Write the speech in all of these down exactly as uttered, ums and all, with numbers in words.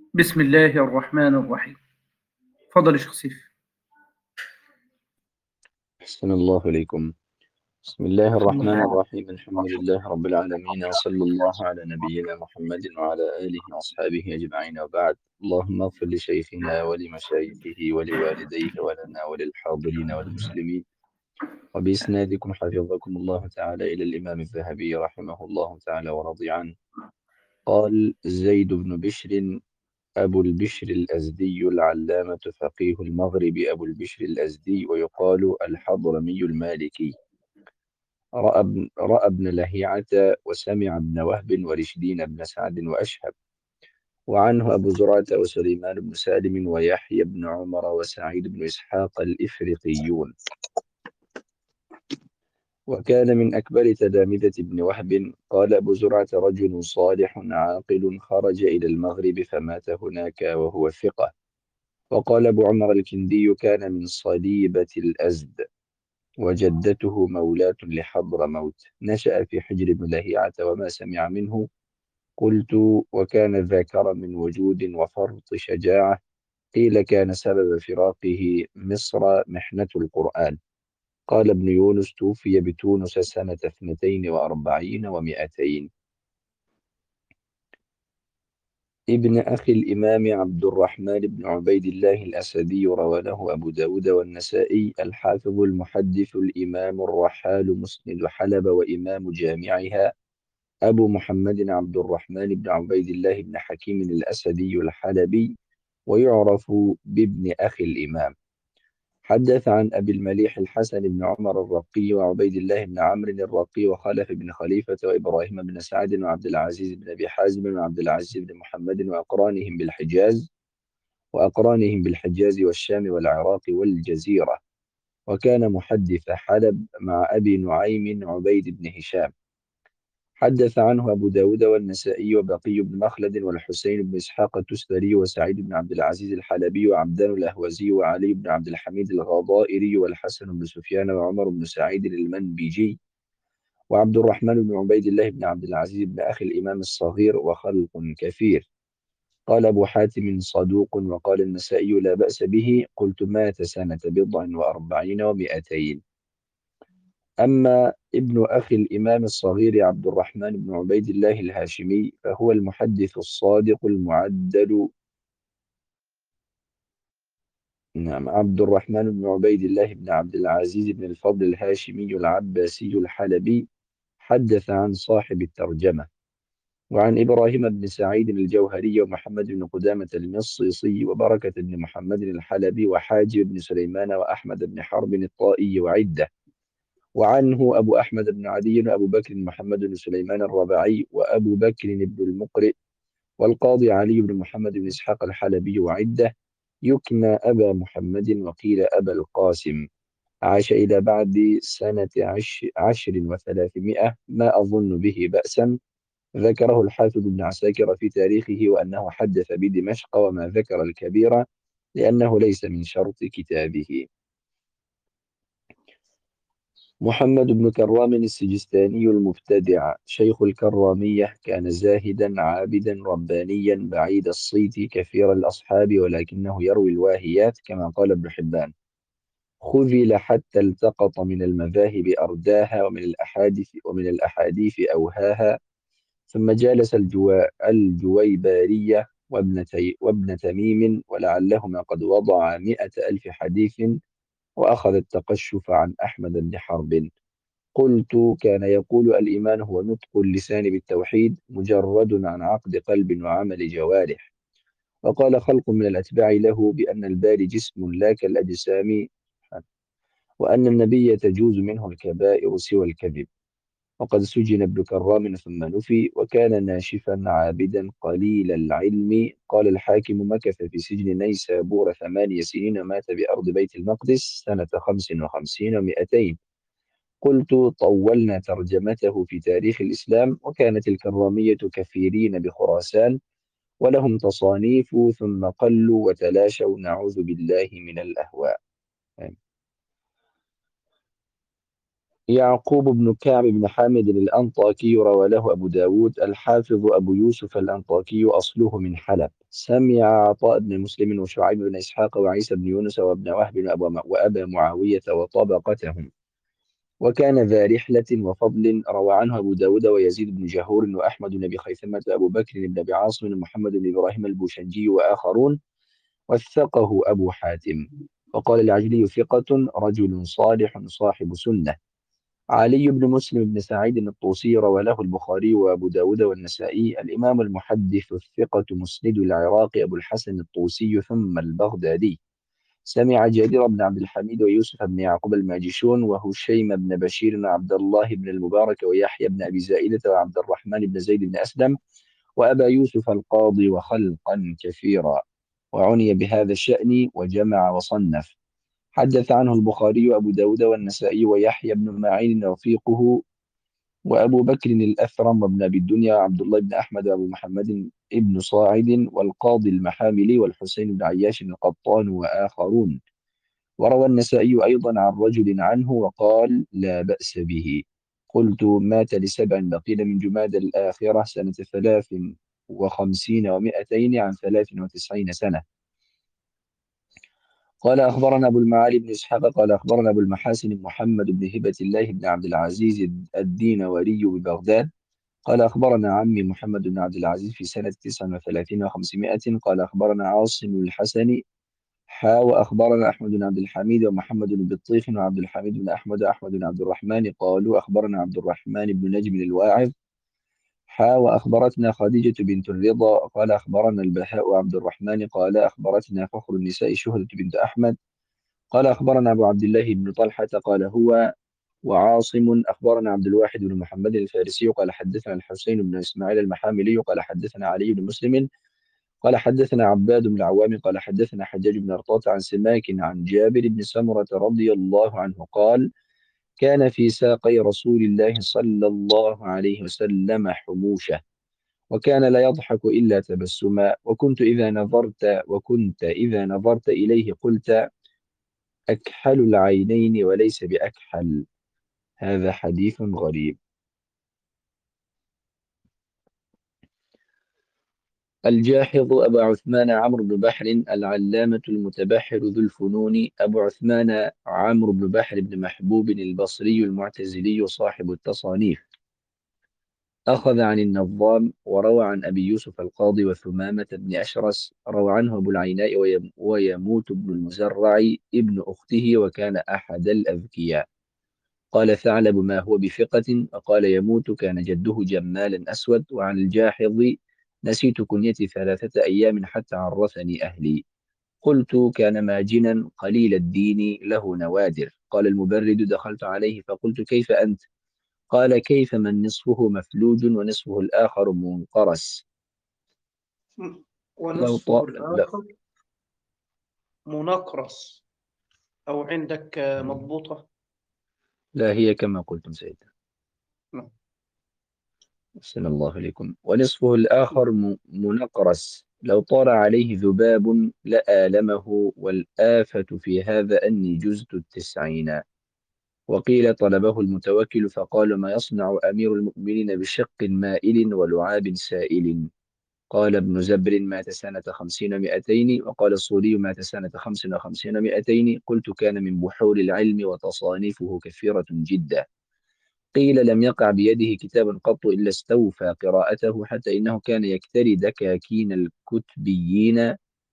بسم الله الرحمن الرحيم. فضل يا شيخ سيف. أحسن الله إليكم. بسم الله أحسن الله الرحمن عليك. الرحيم. الحمد لله رب العالمين، وصلى الله على نبينا محمد وعلى آله وأصحابه أجمعين، وبعد. اللهم اغفر لشيخنا ولمشايخه ولوالديه ولنا وللحاضرين والمسلمين، وبإسنادكم حفظكم الله تعالى إلى الإمام الذهبي رحمه الله تعالى ورضي عنه. قال زيد بن بشر أبو البشر الأزدي العلامة فقيه المغرب أبو البشر الأزدي، ويقال الحضرمي المالكي. رأى ابن, رأى ابن لهيعة وسمع ابن وهب ورشدين بن سعد وأشهب. وعنه أبو زرعة وسليمان بن سالم ويحيى بن عمر وسعيد بن إسحاق الإفريقيون. وكان من أكبر تلامذة ابن وهب. قال أبو زرعة رجل صالح عاقل خرج إلى المغرب فمات هناك وهو ثقة. وقال أبو عمر الكندي كان من صليبة الأزد، وجدته مولاة لحضرموت، نشأ في حجر بن لهيعة وما سمع منه. قلت وكان ذا كرم وجود وفرط شجاعة. قيل كان سبب فراقه مصر محنة القرآن. قال ابن يونس توفي بتونس سنة اثنتين وأربعين ومائتين. ابن أخي الإمام عبد الرحمن بن عبيد الله الأسدي روى له أبو داود والنسائي. الحافظ المحدث الإمام الرحال مسند حلب وإمام جامعها أبو محمد عبد الرحمن بن عبيد الله بن حكيم الأسدي الحلبي، ويعرف بابن أخي الإمام. حدث عن أبي المليح الحسن بن عمر الرقي وعبيد الله بن عمرو الرقي وخلف بن خليفة وإبراهيم بن سعد وعبد العزيز بن أبي حازم وعبد العزيز بن محمد وأقرانهم بالحجاز وأقرانهم بالحجاز والشام والعراق والجزيرة. وكان محدث حلب مع أبي نعيم عبيد بن هشام. حدث عنه أبو داود والنسائي وبقي بن مخلد والحسين بن إسحاق التستري وسعيد بن عبد العزيز الحلبي وعبدان الأهوزي وعلي بن عبد الحميد الغضائري والحسن بن سفيان وعمر بن سعيد المنبجي وعبد الرحمن بن عبيد الله بن عبد العزيز بن أخي الإمام الصغير وخلق كثير. قال أبو حاتم صدوق، وقال النسائي لا بأس به. قلت مات سنة بضع وأربعين ومائتين. أما ابن أخي الإمام الصغير عبد الرحمن بن عبيد الله الهاشمي فهو المحدث الصادق المعدل. نعم، عبد الرحمن بن عبيد الله بن عبد العزيز بن الفضل الهاشمي العباسي الحلبي. حدث عن صاحب الترجمة. وعن إبراهيم بن سعيد الجوهري ومحمد بن قدامة المصيصي وبركة بن محمد الحلبي وحاجب بن سليمان وأحمد بن حرب الطائي وعدة. وعنه أبو أحمد بن عدي وأبو بكر محمد بن سليمان الرباعي وأبو بكر بن المقرئ والقاضي علي بن محمد بن إسحاق الحلبي وعدة. يكنى أبا محمد وقيل أبا القاسم. عاش إلى بعد سنة عش عشر وثلاثمائة، ما أظن به بأسا. ذكره الحافظ بن عساكر في تاريخه وأنه حدث بدمشق، وما ذكر الكبير لأنه ليس من شرط كتابه. محمد بن كرام السجستاني المبتدع شيخ الكرامية، كان زاهدا عابدا ربانيا بعيد الصيت كثير الأصحاب، ولكنه يروي الواهيات كما قال ابن حبان. خذل حتى التقط من المذاهب أرداها ومن الأحاديث ومن الأحاديث أوهاها. ثم جالس الجوا الجويبارية وابن, تي وابن تميم، ولعلهما قد وضع مئة ألف حديث. وأخذ التقشف عن أحمد بن حرب. قلت كان يقول الإيمان هو نطق اللسان بالتوحيد مجرد عن عقد قلب وعمل جوارح. وقال خلق من الأتباع له بأن الباري جسم لا كالأجسام، وأن النبي تجوز منه الكبائر سوى الكذب. وقد سجن ابن كرام ثم نفي، وكان ناشفا عابدا قليل العلم. قال الحاكم مكث في سجن نيسابور ثماني سنين، ومات بأرض بيت المقدس سنة خمس وخمسين ومائتين. قلت طولنا ترجمته في تاريخ الإسلام. وكانت الكرامية كثيرين بخراسان، ولهم تصانيف ثم قلوا وتلاشوا، نعوذ بالله من الأهواء. يعقوب بن كعب بن حامد الأنطاكي روى له أبو داود الحافظ أبو يوسف الأنطاكي أصله من حلب سمع عطاء بن مسلم وشعيب بن إسحاق وعيسى بن يونس وابن وهب وأبا وأبا معاوية وطبقتهم وكان ذا رحلة وفضل روى عنه أبو داود ويزيد بن جهور وأحمد بن أبي خيثمة وأبو بكر بن أبي عاصم ومحمد بن إبراهيم البوشنجي وآخرون وثقه أبو حاتم وقال العجلي ثقة رجل صالح صاحب سنة. علي بن مسلم بن سعيد الطوسي روى له البخاري وأبو داود والنسائي الإمام المحدث الثقة مسند العراق أبو الحسن الطوسي ثم البغدادي سمع جرير بن عبد الحميد ويوسف بن يعقوب الماجشون وهشيم بن بشير وعبد الله بن المبارك ويحيى بن أبي زائدة وعبد الرحمن بن زيد بن أسلم وأبا يوسف القاضي وخلقا كثيرا وعني بهذا الشأن وجمع وصنف. حدث عنه البخاري وأبو داود والنسائي ويحيى بن معين رفيقه وأبو بكر الأثرم وابن أبي الدنيا وعبد الله بن أحمد وأبو محمد ابن صاعد والقاضي المحاملي والحسين بن عياش القطان وآخرون. وروى النسائي أيضا عن رجل عنه وقال لا بأس به. قلت مات لسبع بقين من جماد الآخرة سنة ثلاث وخمسين ومائتين عن ثلاث وتسعين سنة. قال أخبرنا أبو المعالي بن إسحاق قال أخبرنا أبو المحاسن محمد بن هبة الله بن عبد العزيز الدينوري ببغداد قال أخبرنا عمي محمد بن عبد العزيز في سنة تسع وثلاثين وخمسمائة قال أخبرنا عاصم الحسني حا وأخبرنا أحمد بن عبد الحميد ومحمد بن بطيخ وعبد الحميد بن أحمد وأحمد بن عبد الرحمن قالوا أخبرنا عبد الرحمن بن نجم الواعظ حا وأخبرتنا خديجة بنت الرضا قال أخبرنا البهاء عبد الرحمن قال أخبرتنا فخر النساء شهرة بنت أحمد قال أخبرنا أبو عبد الله بن طلحة قال هو وعاصم أخبرنا عبد الواحد بن محمد الفارسي قال حدثنا الحسين بن إسماعيل المحاملي قال حدثنا علي بن مسلم قال حدثنا عباد بن العوام قال حدثنا حجاج بن أرطاة عن سماك عن جابر بن سمرة رضي الله عنه قال كان في ساقي رسول الله صلى الله عليه وسلم حموشة وكان لا يضحك إلا تبسما وكنت إذا نظرت وكنت إذا نظرت إليه قلت أكحل العينين وليس بأكحل. هذا حديث غريب. الجاحظ أبو عثمان عمرو بن بحر العلامة المتبحر ذو الفنون أبو عثمان عمرو بن بحر بن محبوب البصري المعتزلي صاحب التصانيف أخذ عن النظام وروى عن أبي يوسف القاضي وثمامة بن أشرس روى عنه أبو العيناء ويم ويموت ابن المزرع ابن أخته وكان أحد الأذكياء. قال ثعلب ما هو بثقة وقال يموت كان جده جمالا أسود. وعن الجاحظ نسيت كنيتي ثلاثة أيام حتى عرفني أهلي. قلت كان ماجنا قليل الدين له نوادر. قال المبرد دخلت عليه فقلت كيف أنت؟ قال كيف من نصفه مفلوج ونصفه الآخر منقرس. لو ونصفه طا... لا, الآخر منقرس، أو عندك مضبوطة؟ لا هي كما قلتم سيدنا. نعم. أحسن الله إليكم. ونصفه الآخر م- منقرس لو طار عليه ذباب لآلمه والآفة في هذا أني جزت التسعين. وقيل طلبه المتوكل فقال ما يصنع أمير المؤمنين بشق مائل ولعاب سائل. قال ابن زبر مات سنة خمسين مئتين وقال الصولي مات سنة خمس وخمسين مئتين. قلت كان من بحور العلم وتصانيفه كثيرة جدا. قيل لم يقع بيده كتاب قط إلا استوفى قراءته حتى إنه كان يكتري دكاكين الكتبيين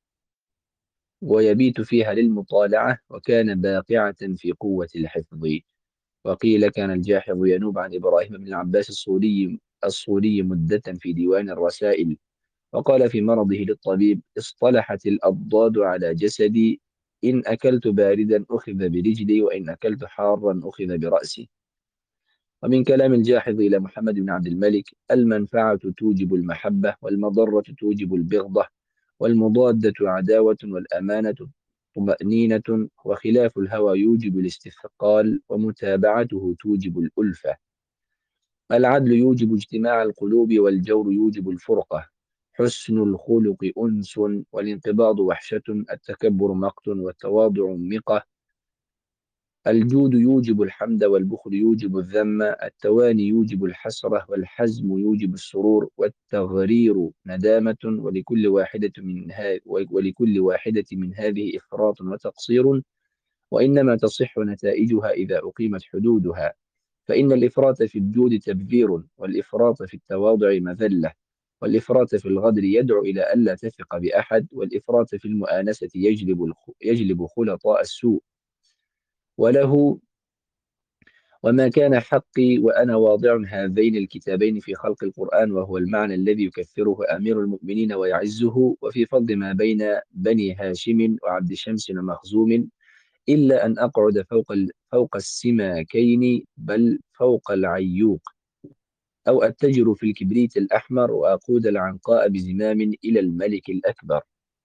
ويبيت فيها للمطالعة وكان باقعة في قوة الحفظ. وقيل كان الجاحظ ينوب عن إبراهيم بن العباس الصولي الصولي مدة في ديوان الرسائل. وقال في مرضه للطبيب اصطلحت الأضداد على جسدي إن أكلت باردا أخذ برجلي وإن أكلت حارا أخذ برأسي. ومن كلام الجاحظ إلى محمد بن عبد الملك المنفعة توجب المحبة والمضرة توجب البغضة والمضادة عداوة والأمانة طمأنينة وخلاف الهوى يوجب الاستثقال ومتابعته توجب الألفة. العدل يوجب اجتماع القلوب والجور يوجب الفرقة. حسن الخلق أنس والانقباض وحشة التكبر مقت والتواضع مقة الجود يوجب الحمد والبخل يوجب الذم، التواني يوجب الحسرة والحزم يوجب السرور، والتغرير ندامة، ولكل واحدة من ها ولكل واحدة من هذه إفراط وتقصير، وإنما تصح نتائجها إذا أقيمت حدودها. فإن الإفراط في الجود تبذير، والإفراط في التواضع مذلة، والإفراط في الغدر يدعو إلى ألا تثق بأحد، والإفراط في المؤانسة يجلب الخ... يجلب خلطاء السوء. وله وما كان حقي وأنا واضع هذين الكتابين في خلق القرآن، وهو المعنى الذي يكثره أمير المؤمنين ويعزه، وفي فضل ما بين بني هاشم وعبد شمس ومخزوم، إلا أن أقعد فوق ال... فوق السماكين، بل فوق العيوق، أو أتجر في الكبريت الأحمر، وأقود العنقاء بزمام إلى الملك الأكبر.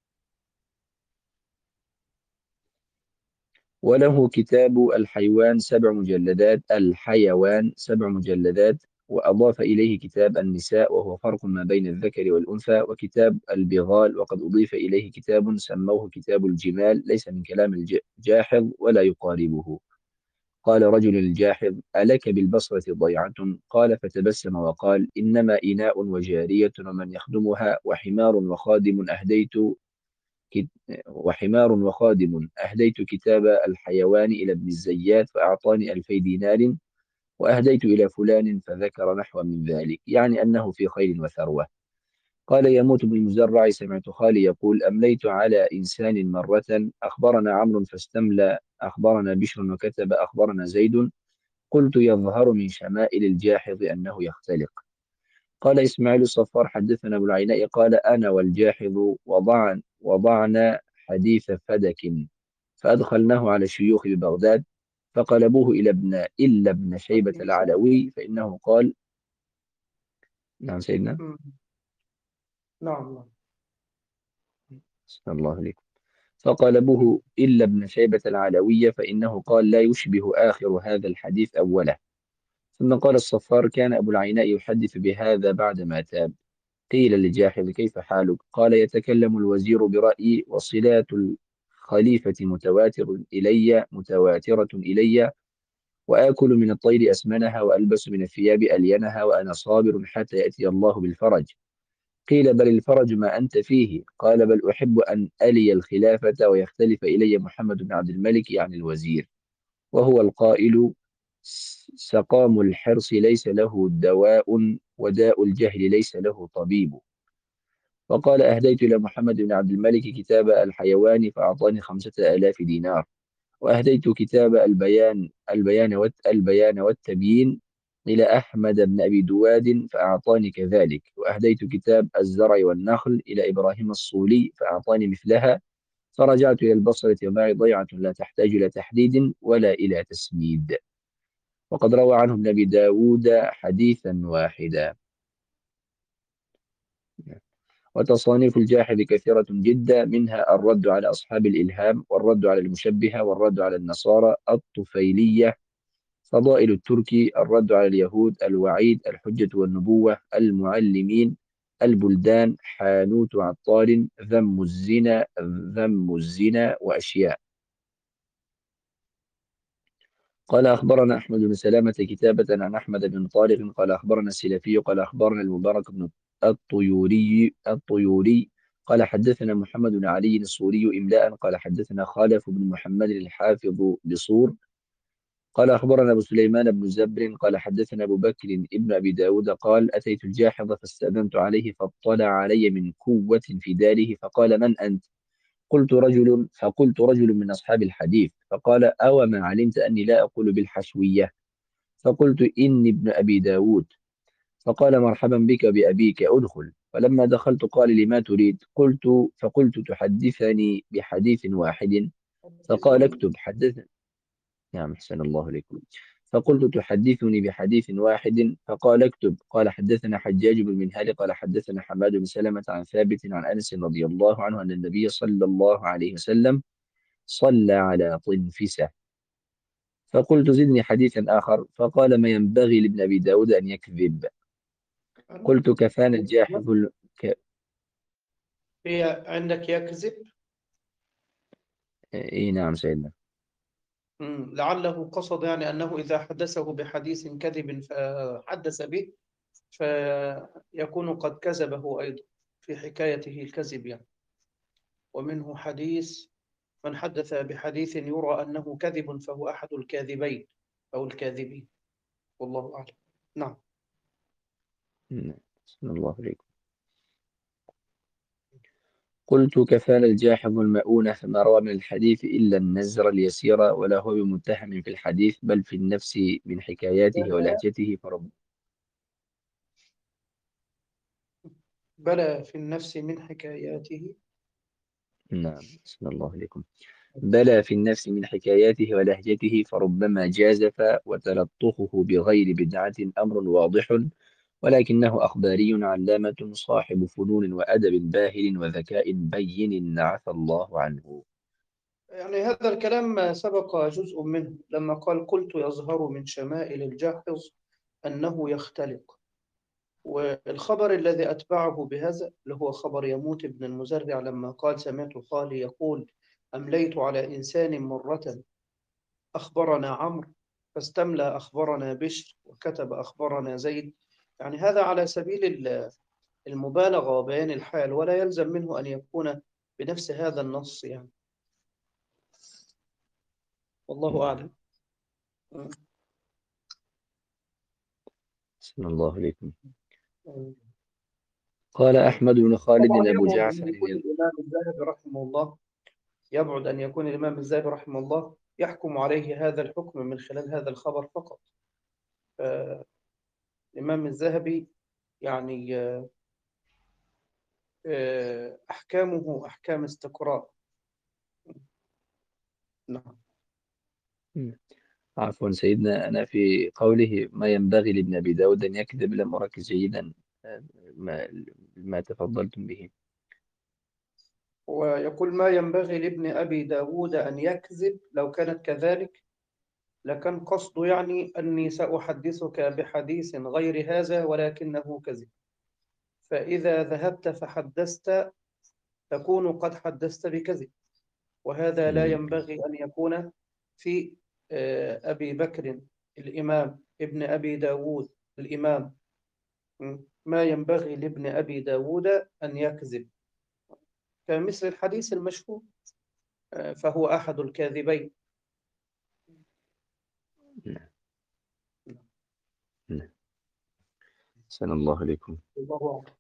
وله كتاب الحيوان سبع مجلدات الحيوان سبع مجلدات، وأضاف إليه كتاب النساء، وهو فرق ما بين الذكر والأنثى، وكتاب البغال، وقد أضيف إليه كتاب سموه كتاب الجمال، ليس من كلام الجاحظ ولا يقاربه. قال رجل الجاحظ: ألك بالبصرة ضيعة؟ قال فتبسم وقال: إنما إناء وجارية ومن يخدمها، وحمار وخادم أهديت كت- وحمار وخادم أهديت كتاب الحيوان إلى ابن الزيات فأعطاني ألفي دينار، وأهديت إلى فلان فذكر نحو من ذلك، يعني أنه في خير وثروة. قال يموت بن المزرع: سمعت خالي يقول: أمليت على إنسان مرة، أخبرنا عمرو فاستملى، أخبرنا بشر وكتب أخبرنا زيد، قلت: يظهر من شمائل الجاحظ أنه يختلق. قال إسماعيل الصفار: حدثنا أبو العيناء قال: أنا والجاحظ وضعن وضعنا حديث فدك، فأدخلناه على الشيوخ ببغداد، فقلبوه إلى ابن إلا ابن شيبة حديثا. العلوي، فإنه قال: نعم سيدنا. مم. نعم نعم. صلى الله عليكم. فقلبوه إلا ابن شيبة العلوي، فإنه قال: لا يشبه آخر هذا الحديث أوله. ثم قال الصفار: كان أبو العيناء يحدث بهذا بعدما تاب. قيل للجاحظ: كيف حالك؟ قال: يتكلم الوزير برأيي، وصلات الخليفة متواتر إلي متواترة إلي، وآكل من الطير أسمنها، وألبس من الثياب ألينها، وأنا صابر حتى يأتي الله بالفرج. قيل: بل الفرج ما أنت فيه. قال: بل أحب أن ألي الخلافة ويختلف إلي محمد بن عبد الملك، يعني الوزير، وهو القائل: سقام الحرص ليس له دواء، وداء الجهل ليس له طبيب. وقال: أهديت إلى محمد بن عبد الملك كتاب الحيوان فأعطاني خمسة آلاف دينار، وأهديت كتاب البيان البيان والت البيان والتبيين إلى أحمد بن أبي دواد فأعطاني كذلك، وأهديت كتاب الزرع والنخل إلى إبراهيم الصولي فأعطاني مثلها، فرجعت إلى البصرة ومعي ضيعة لا تحتاج إلى تحديد ولا إلى تسميد. وقد روى عنه ابن أبي داود حديثا واحدا. وتصانيف الجاحظ كثيرة جدا، منها الرد على أصحاب الإلهام، والرد على المشبهة، والرد على النصارى، الطفيلية، فضائل التركي، الرد على اليهود، الوعيد، الحجة والنبوة، المعلمين، البلدان، حانوت عطار، ذم الزنا ذم الزنا وأشياء. قال أخبرنا أحمد بن سلامة كتابة عن أحمد بن طارق قال أخبرنا السلفي قال أخبرنا المبارك بن الطيوري الطيوري قال حدثنا محمد بن علي الصوري إملاء قال حدثنا خالف بن محمد الحافظ بصور قال أخبرنا أبو سليمان بن زبر قال حدثنا أبو بكر ابن أبي داود قال أتيت الجاحظ فاستأذنت عليه فاطلع علي من قوة في داره فقال: من أنت؟ قلت: رجل فقلت: رجل من أصحاب الحديث. فقال: أو ما علمت أني لا أقول بالحشوية؟ فقلت: إني ابن أبي داود. فقال: مرحبا بك بأبيك، أدخل. فلما دخلت قال: لما تريد؟ قلت فقلت: تحدثني بحديث واحد. فقال: اكتب. حدث نعم أحسن الله إليكم. فقلت: تحدثني بحديث واحد. فقال: اكتب. قال: حدثنا حجاج بن منهال قال حدثنا حماد بن سلمة عن ثابت عن أنس رضي الله عنه أن النبي صلى الله عليه وسلم صلى على طنفسة. فقلت: زدني حديثا آخر. فقال: ما ينبغي لابن أبي داود أن يكذب. قلت: كفانا الجاحظ ال... ك... هي عندك يكذب. إيه نعم سيدنا. مم. لعله قصد يعني أنه إذا حدثه بحديث كذب فحدث به فيكون قد كذبه أيضا في حكايته الكذب يعني. ومنه حديث من حدث بحديث يرى أنه كذب فهو أحد الكاذبين أو الكاذبين، والله أعلم. نعم. نعم. أحسن الله عليكم. قلت كفانا الجاحظ المؤونة فما روى من الحديث إلا النزر اليسير ولا هو بمتهم في الحديث بل في النفس من حكاياته بلى ولهجته فرب. بلى في النفس من حكاياته. نعم أحسن الله عليكم. بلى في النفس من حكاياته ولهجته فربما جازف وتلطخه بغير بدعة أمر واضح ولكنه أخباري علامة صاحب فنون وأدب باهر وذكاء بين عفى الله عنه. يعني هذا الكلام سبق جزء منه لما قال قلت يظهر من شمائل الجاحظ أنه يختلق. والخبر الذي أتبعه بهذا اللي هو خبر يموت ابن المزرع لما قال سمعت خالي يقول أمليت على إنسان مرة أخبرنا عمرو فاستملى أخبرنا بشر وكتب أخبرنا زيد. يعني هذا على سبيل ال- المبالغة وبيان الحال، ولا يلزم منه أن يكون بنفس هذا النص يعني. والله نعم أعلم. أحسن الله عليكم. قال أحمد بن خالد طبعا أبو يبعد جعفر أن يكون ال- الإمام الذهبي رحمه الله يبعد أن يكون الإمام الذهبي رحمه الله يحكم عليه هذا الحكم من خلال هذا الخبر فقط. الإمام الذهبي يعني آه، أحكامه أحكام استقراء. نعم. عفوا سيدنا أنا في قوله ما ينبغي لابن أبي داود أن يكذب لم أركز جيدا ما, ما تفضلتم به. ويقول ما ينبغي لابن أبي داود أن يكذب، لو كانت كذلك لكان قصده يعني أني سأحدثك بحديث غير هذا ولكنه كذب، فإذا ذهبت فحدثت تكون قد حدثت بكذب، وهذا لا ينبغي أن يكون في آه، أبي بكر الإمام ابن أبي داود الإمام. م. ما ينبغي لابن أبي داود أن يكذب، كمثل الحديث المشهور آه، فهو أحد الكاذبين. نعم نعم أحسن الله عليكم. الله أعلم.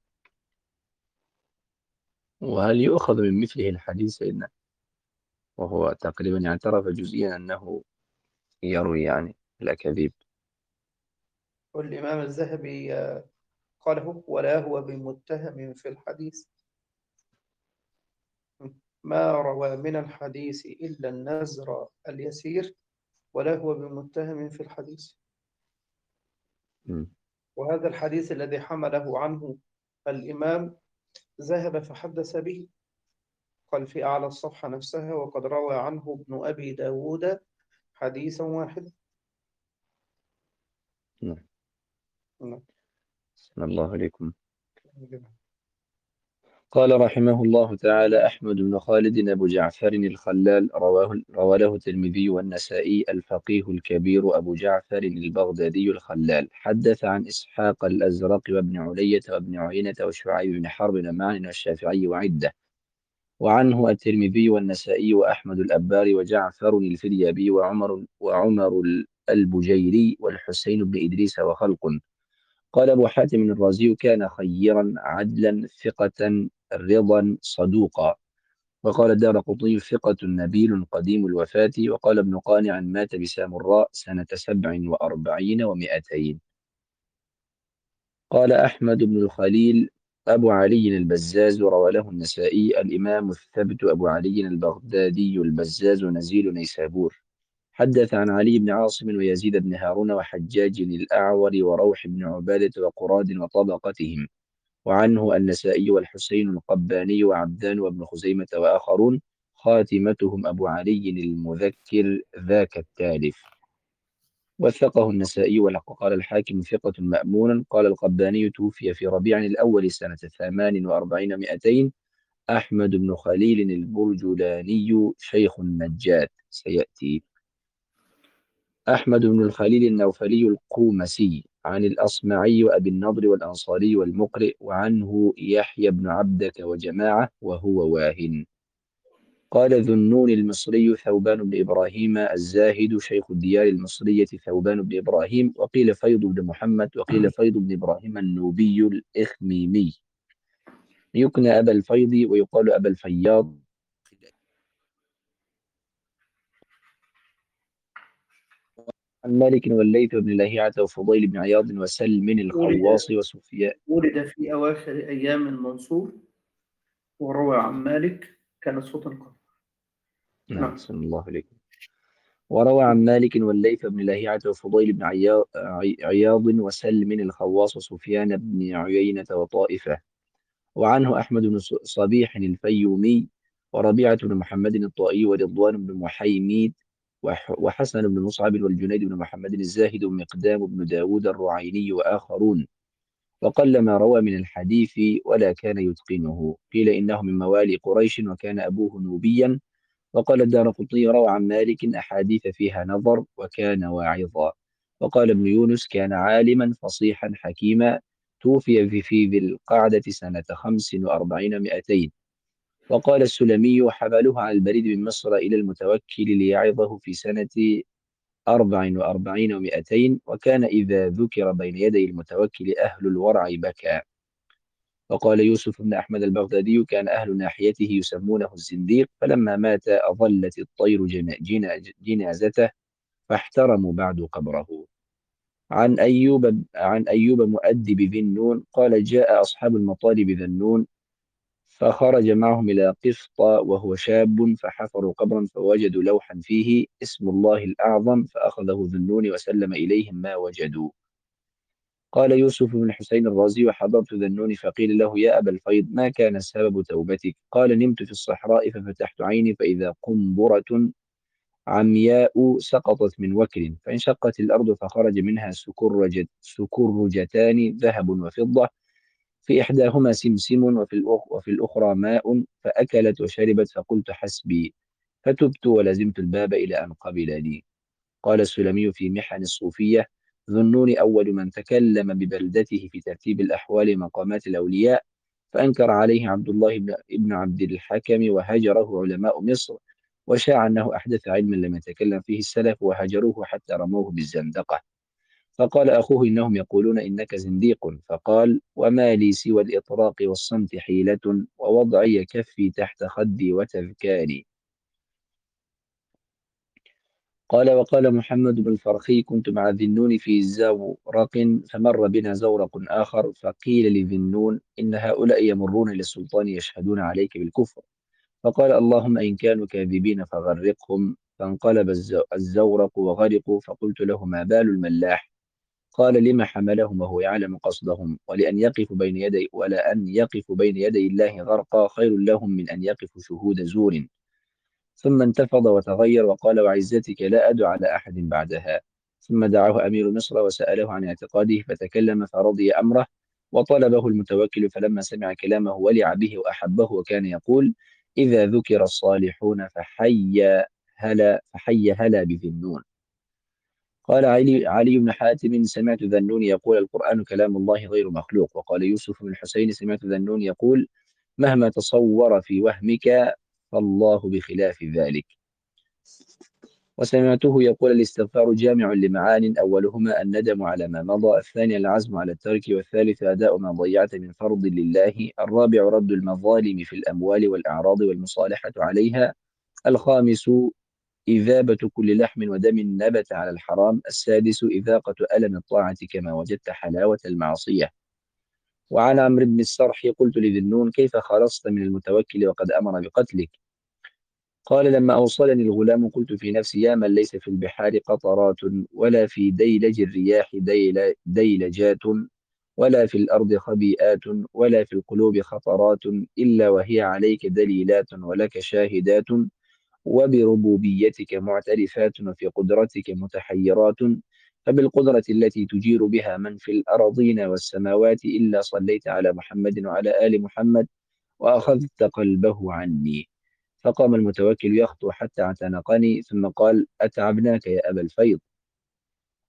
وهل يؤخذ من مثله الحديث سيدنا وهو تقريبا يعني اعترف جزئيا أنه يروي يعني الأكاذيب. والإمام الذهبي آه، قاله ولا هو بمتهم في الحديث. م. ما روى من الحديث إلا النزر اليسير ولا هو بمتهم في الحديث. م. وهذا الحديث الذي حمله عنه الإمام ذهب فحدث به، قال في أعلى الصفحة نفسها وقد روى عنه ابن أبي داود حديثا واحدا. نعم نعم. أحسن الله عليكم. قال رحمه الله تعالى أحمد بن خالد أبو جعفر الخلال رواه روى له الترمذي والنسائي الفقيه الكبير أبو جعفر البغدادي الخلال حدث عن إسحاق الأزرق وابن علية وابن عيينة وشعيب بن حرب ومعن والشافعي وعدة. وعنه الترمذي والنسائي وأحمد الأبار وجعفر الفريابي وعمر وعمر البجيري والحسين بن إدريس وخلق. قال أبو حاتم الرازي كان خيرا عدلا ثقة رضا صدوقا. وقال الدارقطني ثقة نبيل قديم الوفاة. وقال ابن قانع مات بسامراء سنة سبع وأربعين ومائتين. قال أحمد بن الخليل أبو علي البزاز روى له النسائي الإمام الثبت أبو علي البغدادي البزاز نزيل نيسابور. حدث عن علي بن عاصم ويزيد بن هارون وحجاج الأعور وروح بن عبادة وقراد وطبقتهم. وعنه النسائي والحسين القباني وعبدان وابن خزيمة وآخرون. خاتمتهم أبو علي المذكر ذاك التالف. وثقه النسائي وقال الحاكم ثقة مأمون. قال القباني توفي في ربيع الأول سنة ثمان وأربعين مئتين. أحمد بن خليل البرجلاني شيخ النجات سيأتي. أحمد بن الخليل النوفلي القومسي، عن الأصمعي وأبي النضر والأنصاري والمقرئ، وعنه يحيى بن عبدك وجماعة وهو واهن. قال ذو النون المصري ثوبان بن إبراهيم الزاهد شيخ الديار المصرية ثوبان بن إبراهيم، وقيل فيض بن محمد، وقيل فيض بن إبراهيم النوبي الإخميمي، يكنى أبا الفيض ويقال أبا الفياض. عن مالك والليث بن لهيعة وفضيل بن عياض وسلم ولد الخواص وسفيان. ولد في أواخر أيام المنصور، وروى عن مالك كان صوتا قوي. نعم، نعم. صلى الله عليكم. وروى عن مالك والليث بن لهيعة وفضيل بن عيا- عي- عياض وسلم الخواص وسفيان بن عيينة وطائفة. وعنه أحمد بن ص- صبيح الفيومي، وربيعة بن محمد الطائي، ورضوان بن محيميد، وح- وحسن بن مصعب، والجنيد بن محمد الزاهد، ومقدام بن داود الرعيني، وآخرون. وقل ما روى من الحديث ولا كان يتقنه. قيل إنه من موالي قريش وكان أبوه نوبيا. وقال الدارقطني روى عن مالك أحاديث فيها نظر وكان واعظا. وقال ابن يونس كان عالما فصيحا حكيما، توفي في في ذي القعدة سنة خمس وأربعين مئتين. وقال السلمي حملوه على البريد من مصر إلى المتوكل ليعظه في سنة أربع وأربعين ومئتين، وكان إذا ذكر بين يدي المتوكل أهل الورع بكى. وقال يوسف بن أحمد البغدادي كان أهل ناحيته يسمونه الزنديق، فلما مات أظلت الطير جنا- جنا- جنازته فاحترموا بعد قبره. عن أيوب عن أيوب مؤدب ذي النون قال جاء أصحاب المطالب ذا النون فخرج معهم إلى قسط وهو شاب، فحفروا قبرا فوجدوا لوحا فيه اسم الله الأعظم، فأخذه ذو النون وسلم إليهم ما وجدوا. قال يوسف بن الحسين الرازي وحضرت ذا النون فقيل له يا أبا الفيض ما كان سبب توبتك؟ قال نمت في الصحراء ففتحت عيني فإذا قنبرة عمياء سقطت من وكر، فانشقت الأرض فخرج منها سكرجت سكرجتان ذهب وفضة، في إحداهما سمسم وفي الأخ وفي الأخرى ماء، فأكلت وشربت، فقلت حسبي، فتبت ولزمت الباب إلى أن قبلني. قال السلمي في محن الصوفية ذو النون أول من تكلم ببلدته في ترتيب الأحوال مقامات الأولياء، فأنكر عليه عبد الله بن ابن عبد الحكم وهجره علماء مصر، وشاع أنه أحدث علما لم يتكلم فيه السلف وهجروه حتى رموه بالزندقة. فقال أخوه إنهم يقولون إنك زنديق، فقال وما لي سوى الإطراق والصمت حيلة، ووضعي كفي تحت خدي وتذكاري. قال وقال محمد بن الفرخي كنت مع ذي النون في زورق، فمر بنا زورق آخر، فقيل لذي النون إن هؤلاء يمرون إلى السلطان يشهدون عليك بالكفر، فقال اللهم إن كانوا كاذبين فغرقهم، فانقلب الز- الزورق وغرقوا، فقلت له ما بال الملاح؟ قال لما حملهم وهو يعلم قصدهم، ولأن يقف بين يدي ولا أن يقف بين يدي الله غرقا خير لهم من أن يقفوا شهود زور. ثم انتفض وتغير وقال وعزتك لا أدع على أحد بعدها. ثم دعاه أمير مصر وسأله عن اعتقاده فتكلم فرضي أمره، وطلبه المتوكل فلما سمع كلامه ولع به وأحبه، وكان يقول إذا ذكر الصالحون فحي هلا فحي هلا بذي النون. قال علي, علي بن حاتم سمعت ذا النون يقول القرآن كلام الله غير مخلوق. وقال يوسف بن الحسين سمعت ذا النون يقول مهما تصور في وهمك فالله بخلاف ذلك. وسمعته يقول الاستغفار جامع لمعان أولهما الندم على ما مضى، الثاني العزم على الترك، والثالث أداء ما ضيعت من فرض لله، الرابع رد المظالم في الأموال والأعراض والمصالحة عليها، الخامس إذابة كل لحم ودم نبت على الحرام، السادس إذاقة ألم الطاعة كما وجدت حلاوة المعصية. وعن عمرو بن السرح قلت لذي النون كيف خلصت من المتوكل وقد أمر بقتلك؟ قال لما أوصلني الغلام قلت في نفسي يا من ليس في البحار قطرات، ولا في ديلج الرياح ديل ديلجات، ولا في الأرض خبيئات، ولا في القلوب خطرات، إلا وهي عليك دليلات ولك شاهدات، وبربوبيتك معترفات، وفي قدرتك متحيرات، فبالقدرة التي تجير بها من في الأرضين والسماوات إلا صليت على محمد وعلى آل محمد وأخذت قلبه عني. فقام المتوكل يخطو حتى اعتنقني ثم قال أتعبناك يا أبا الفيض؟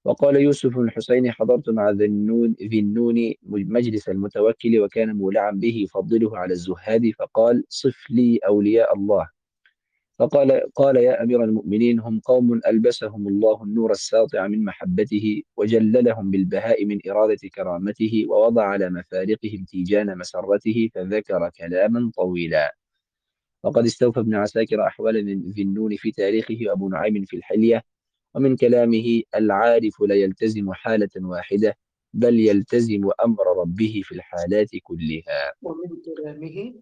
وقال يوسف بن الحسين حضرت مع ذي النون ذي النون مجلس المتوكل وكان مولعا به يفضله على الزهاد فقال صف لي أولياء الله. فقال قال يا أمير المؤمنين هم قوم ألبسهم الله النور الساطع من محبته وجللهم بالبهاء من إرادة كرامته ووضع على مفارقهم تيجان مسرته فذكر كلاما طويلا. وقد استوفى ابن عساكر أحوال ذي النون في تاريخه وأبو نعيم في الحلية. ومن كلامه العارف لا يلتزم حالة واحدة بل يلتزم أمر ربه في الحالات كلها. ومن كلامه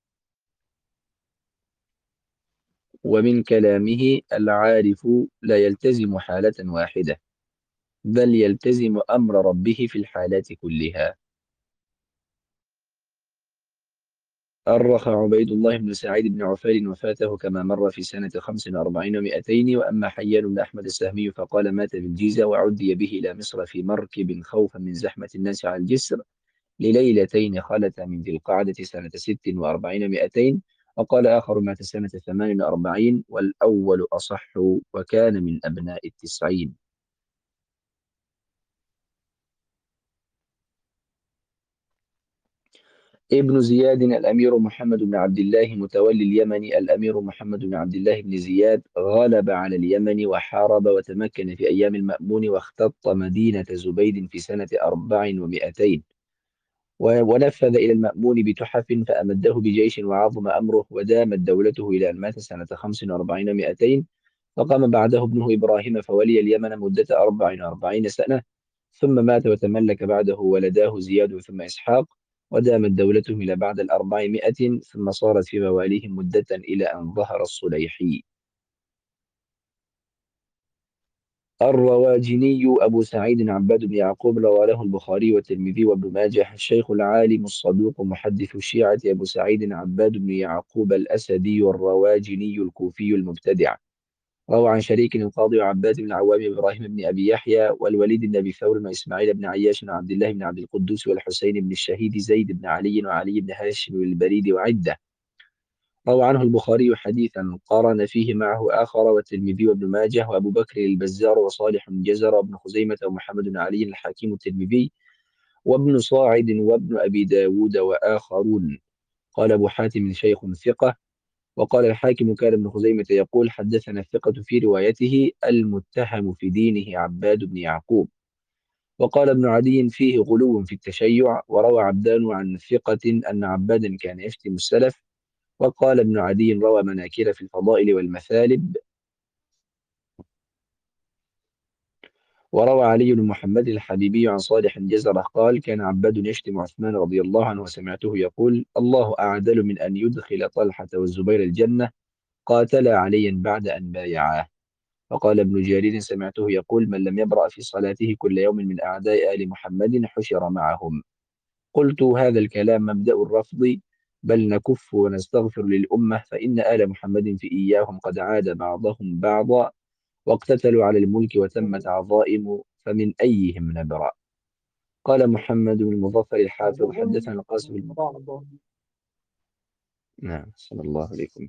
ومن كلامه العارف لا يلتزم حالة واحدة بل يلتزم أمر ربه في الحالات كلها. أرخ عبيد الله بن سعيد بن عفير وفاته كما مر في سنة خمس وأربعين ومئتين. وأما حيان بن أحمد السهمي فقال مات بالجيزة وعدي به إلى مصر في مركب خوفا من زحمة الناس على الجسر لليلتين خلتا من ذي القعدة سنة ست وأربعين ومئتين. وقال آخر مات سنة ثمان وأربعين والأول أصح وكان من أبناء التسعين. ابن زياد الأمير محمد بن عبد الله متولي اليمن الأمير محمد بن عبد الله بن زياد غلب على اليمن وحارب وتمكن في أيام المأمون واختط مدينة زبيد في سنة أربع ومئتين ونفذ إلى المأمون بتحف فأمده بجيش وعظم أمره ودامت دولته إلى أن مات سنة خمس وأربعين ومئتين. فقام بعده ابنه إبراهيم فولي اليمن مدة أربع وأربعين سنة ثم مات وتملك بعده ولداه زياد ثم إسحاق ودامت دولتهم إلى بعد الأربعمائة ثم صارت في مواليهم مدة إلى أن ظهر الصليحي. الرواجني أبو سعيد عباد بن يعقوب روى له البخاري والترمذي وابن ماجه. الشيخ العالم الصدوق محدث الشيعة أبو سعيد عباد بن يعقوب الأسدي الرواجني الكوفي المبتدع روى عن شريك القاضي وعباد بن العوام وإبراهيم بن أبي يحيى والوليد بن أبي ثور وإسماعيل بن عياش وعبد الله بن عبد القدوس والحسين بن الشهيد زيد بن علي وعلي بن هاشم والبريد وعدة. روى عنه البخاري حديثا قارن فيه معه آخر والترمذي وابن ماجه وأبو بكر البزار وصالح الجزر وابن خزيمة ومحمد بن علي الحكيم الترمذي وابن صاعد وابن أبي داود وآخرون. قال أبو حاتم شيخ ثقة. وقال الحاكم كان ابن خزيمة يقول حدثنا الثقة في روايته المتهم في دينه عباد بن يعقوب. وقال ابن عدي فيه غلو في التشيع. وروى عبدان عن ثقة أن عبادا كان يشتم السلف. وقال ابن عدي روى مناكير في الفضائل والمثالب. وروى علي بن محمد الحبيبي عن صالح الجزرة قال كان عباد يشتم عثمان رضي الله عنه وسمعته يقول الله أعدل من أن يدخل طلحة والزبير الجنة قاتلا عليا بعد أن بايعاه. وقال ابن جرير سمعته يقول من لم يبرأ في صلاته كل يوم من أعداء آل محمد حشر معهم. قلت هذا الكلام مبدأ الرفض بل نكف ونستغفر للأمة فإن آل محمد في إياهم قد عاد بعضهم بعضا واقتتلوا على الملك وتمت عظائم فمن أيهم نبرأ. قال محمد بن المظفر الحافظ حدثنا القاسم الم... بعض. نعم صلى الله عليكم.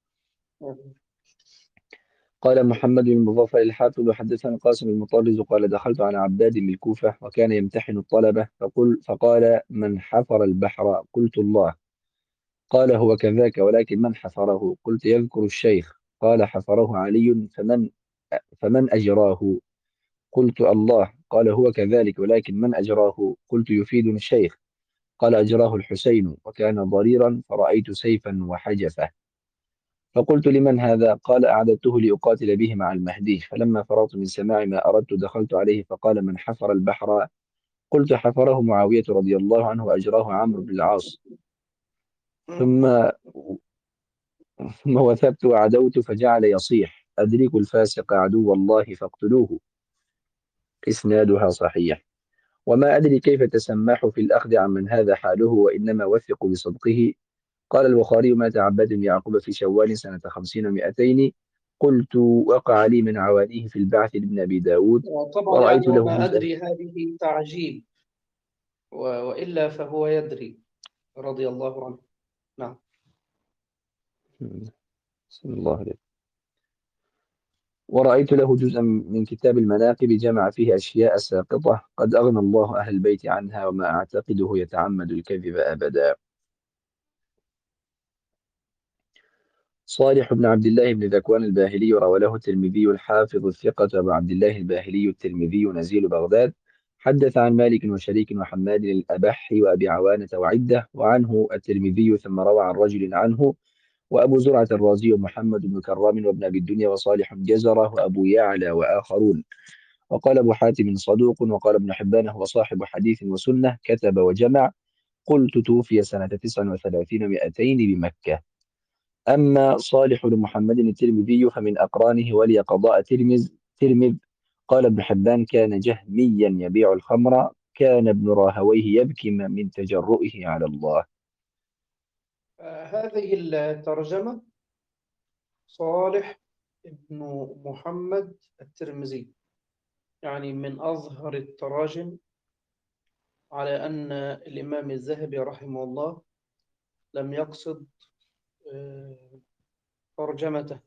قال محمد بن المظفر الحافظ حدثنا القاسم المطرز قال دخلت على عباد بالكوفة وكان يمتحن الطلبة فقل فقال من حفر البحر قلت الله. قال هو كذاك ولكن من حفره قلت يذكر الشيخ. قال حفره علي فمن فمن أجراه قلت الله. قال هو كذلك ولكن من أجراه قلت يفيدني الشيخ. قال أجراه الحسين وكان ضريرا فرأيت سيفا وحجفه. فقلت لمن هذا قال أعددته لأقاتل به مع المهدي. فلما فرغت من سماع ما أردت دخلت عليه فقال من حفر البحر قلت حفره معاوية رضي الله عنه وأجراه عمرو بن العاص. ثم ثم وثبت وعدوت فجعل يصيح أدركوا الفاسق عدو الله فاقتلوه. إسنادها صحيح. وما أدري كيف تسمح في الأخذ عمن هذا حاله وإنما وثق بصدقه. قال البخاري مات عباد بن يعقوب في شوال سنة خمسين ومئتين. قلت وقع لي من عوانيه في البعث لابن أبي داود طبعا ورأيت يعني له وما جزءا. أدري هذه تعجيل و- وإلا فهو يدري رضي الله عنه. نعم. صلى الله عليه ورأيت له جزءا من كتاب المناقب جمع فيه أشياء ساقطة قد أغنى الله أهل البيت عنها، وما أعتقده يتعمد الكذب أبدا. صالح بن عبد الله بن ذكوان الباهلي روى له الترمذي الحافظ الثقة أبو عبد الله الباهلي الترمذي نزيل بغداد، حدث عن مالك وشريك وحماد الأبح وأبي عوانة وعدة، وعنه الترمذي ثم روى عن رجل عنه وأبو زرعة الرازي ومحمد بن كرام وابن أبي الدنيا وصالح جزرة وأبو يعلى وآخرون. وقال أبو حاتم صدوق، وقال ابن حبان هو صاحب حديث وسنة، كتب وجمع. قلت توفي سنة تسع وثلاثين ومائتين بمكة. أما صالح بن محمد الترمذي فمن أقرانه ولي قضاء ترمز ترمذ. قال ابن حبان كان جهميا يبيع الخمر، كان ابن راهويه يبكي من تجرؤه على الله. آه، هذه الترجمة صالح بن محمد الترمذي، يعني من أظهر التراجم على أن الإمام الذهبي رحمه الله لم يقصد آه، ترجمته،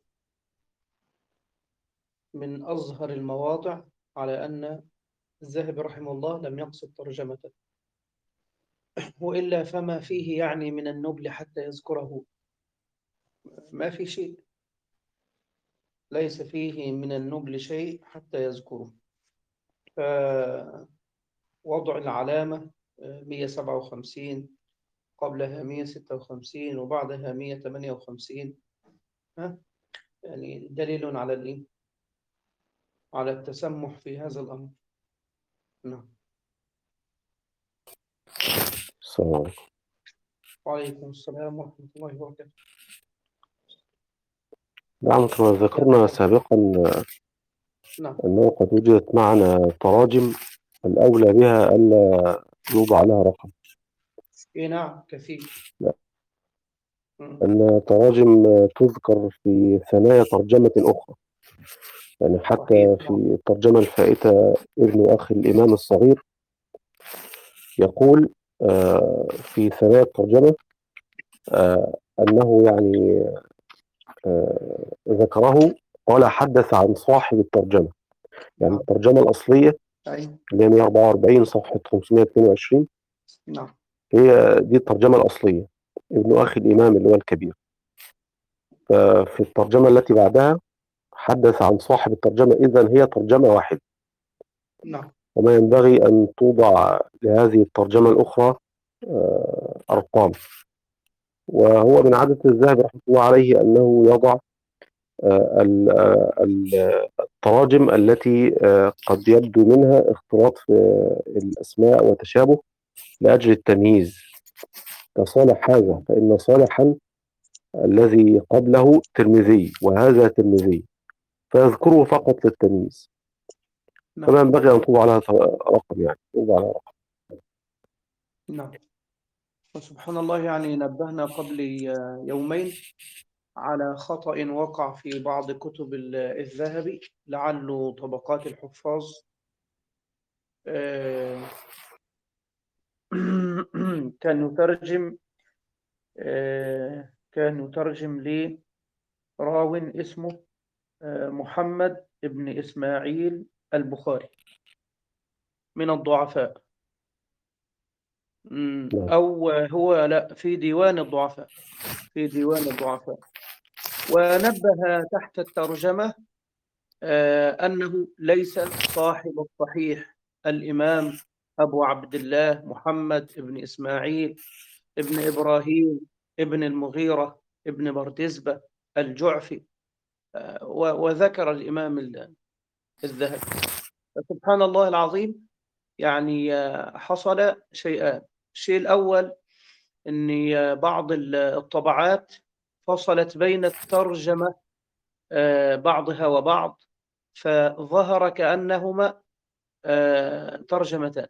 من أظهر المواضع على أن الذهبي رحمه الله لم يقصد ترجمته، وإلا فما فيه يعني من النبل حتى يذكره، ما في شيء، ليس فيه من النبل شيء حتى يذكره. فوضع العلامة مئة وسبعة وخمسين، قبلها مئة وستة وخمسين، وبعدها مئة وثمانية وخمسين، ها يعني دليل على الإيه؟ على التسمح في هذا الأمر. نعم. السلام عليكم. وعليكم السلام ورحمة الله وبركاته. نعم، كما ذكرنا سابقا نعم. أنه قد وجدت معنا تراجم الأولى بها ألا يوضع لها رقم. إيه نعم كثير. لا. مم. أن تراجم تذكر في ثنايا ترجمة أخرى، يعني صحيح. حتى في نعم. الترجمة الفائتة ابن أخي الإمام الصغير يقول آه، في ثنايا الترجمة آه، أنه يعني آه، ذكره، قال حدث عن صاحب الترجمة، يعني نعم. الترجمة الأصلية أي. اللي هي مئة وأربعة وأربعين صفحة خمسمائة واثنين وعشرين، نعم. هي دي الترجمة الأصلية، ابن أخي الإمام اللي هو الكبير. ففي الترجمة التي بعدها حدث عن صاحب الترجمة، إذن هي ترجمة واحدة، نعم. وما ينبغي أن توضع لهذه الترجمة الأخرى آه، أرقام. وهو من عادة الذهبي رحمه الله عليه أنه يضع آه، ال- آه، ال- التراجم التي آه، قد يبدو منها اختلاط في الأسماء وتشابه لأجل التمييز، كصالح هذا فإن صالحا الذي قبله ترمذي وهذا ترمذي، فيذكره فقط للتمييز، نعم. فما ينبغي أن توضع لها رقم، يعني توضع لها رقم. نعم. وسبحان الله، يعني نبهنا قبل يومين على خطأ وقع في بعض كتب ال- الذهبي، لعله طبقات الحفاظ. آه، كان يترجم آه، كان يترجم لراو اسمه آه، محمد ابن إسماعيل البخاري من الضعفاء. مم، نعم. أو هو لا، في ديوان الضعفاء، في ديوان الضعفاء. ونبه تحت الترجمة آه، أنه ليس صاحب الصحيح الإمام أبو عبد الله محمد ابن إسماعيل ابن إبراهيم ابن المغيرة ابن بردزبة الجعفي، آه، و- وذكر الإمام ال- الذهبي. سبحان الله العظيم، يعني آه، حصل شيئان. الشيء الأول أن آه، بعض ال- الطبعات فصلت بين الترجمة آه، بعضها وبعض، فظهر كأنهما آه، ترجمتان.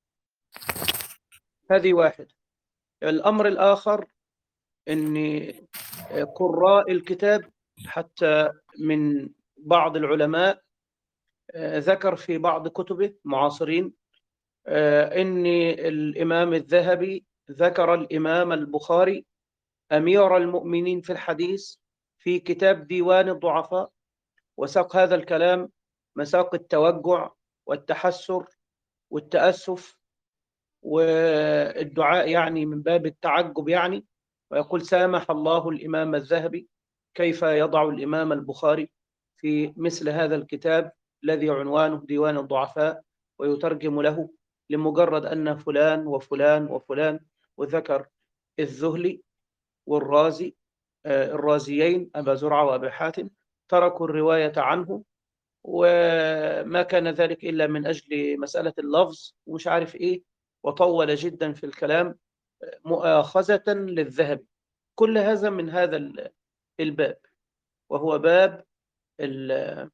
هذه واحد. الأمر الآخر أن آه، قراء الكتاب حتى من بعض العلماء آه، ذكر في بعض كتبه معاصرين آه، أن الإمام الذهبي ذكر الإمام البخاري أمير المؤمنين في الحديث في كتاب ديوان الضعفاء، وساق هذا الكلام مساق التوجع والتحسر والتأسف والدعاء، يعني من باب التعجب يعني. ويقول: سامح الله الإمام الذهبي، كيف يضع الإمام البخاري في مثل هذا الكتاب الذي عنوانه ديوان الضعفاء ويترجم له لمجرد أن فلان وفلان وفلان، وذكر الذهلي والرازي الرازيين أبا زرعة وأبا حاتم تركوا الرواية عنه، وما كان ذلك إلا من أجل مسألة اللفظ ومش عارف إيه، وطول جدا في الكلام مؤاخذة للذهبي. كل هذا من هذا الباب، وهو باب ال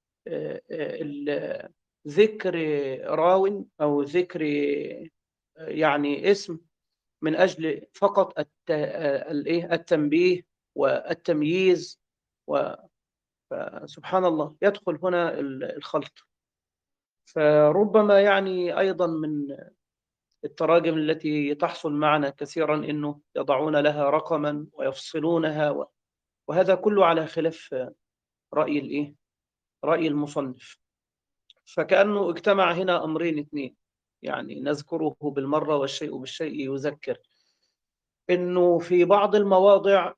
ال ذكر راو أو ذكر يعني اسم من أجل فقط التنبيه والتمييز. وسبحان الله يدخل هنا الخلط. فربما يعني أيضا من التراجم التي تحصل معنا كثيرا أنه يضعون لها رقما ويفصلونها، وهذا كله على خلاف رأي الإيه؟ رأي المصنف. فكأنه اجتمع هنا أمرين اثنين، يعني نذكره بالمرة والشيء بالشيء يذكر. إنه في بعض المواضع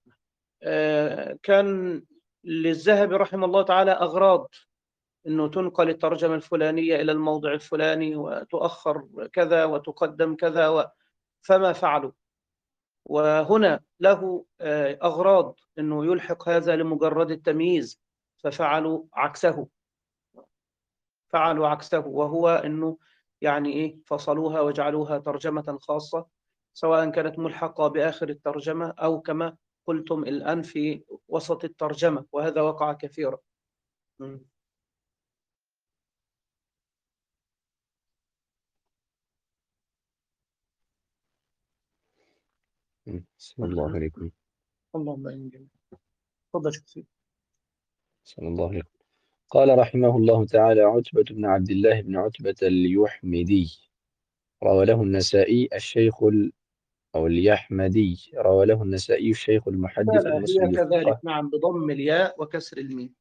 كان للذهبي رحمه الله تعالى أغراض، إنه تنقل الترجمة الفلانية إلى الموضع الفلاني وتؤخر كذا وتقدم كذا و... فما فعلوا. وهنا له أغراض إنه يلحق هذا لمجرد التمييز، ففعلوا عكسه فعلوا عكسه وهو إنه يعني إيه فصلوها وجعلوها ترجمة خاصة، سواء كانت ملحقة بآخر الترجمة أو كما قلتم الآن في وسط الترجمة، وهذا وقع كثيرا. م. صلى الله عليكم. اللهم آمين. تفضل شكرا. صلى الله عليكم. قال رحمه الله تعالى: عتبة بن عبد الله بن عتبة اليحمدي روى له النسائي الشيخ ال... أو اليحمدي روى له النسائي الشيخ المحدث لا هي المسند كذلك، الثقة. نعم، بضم الياء وكسر الميم.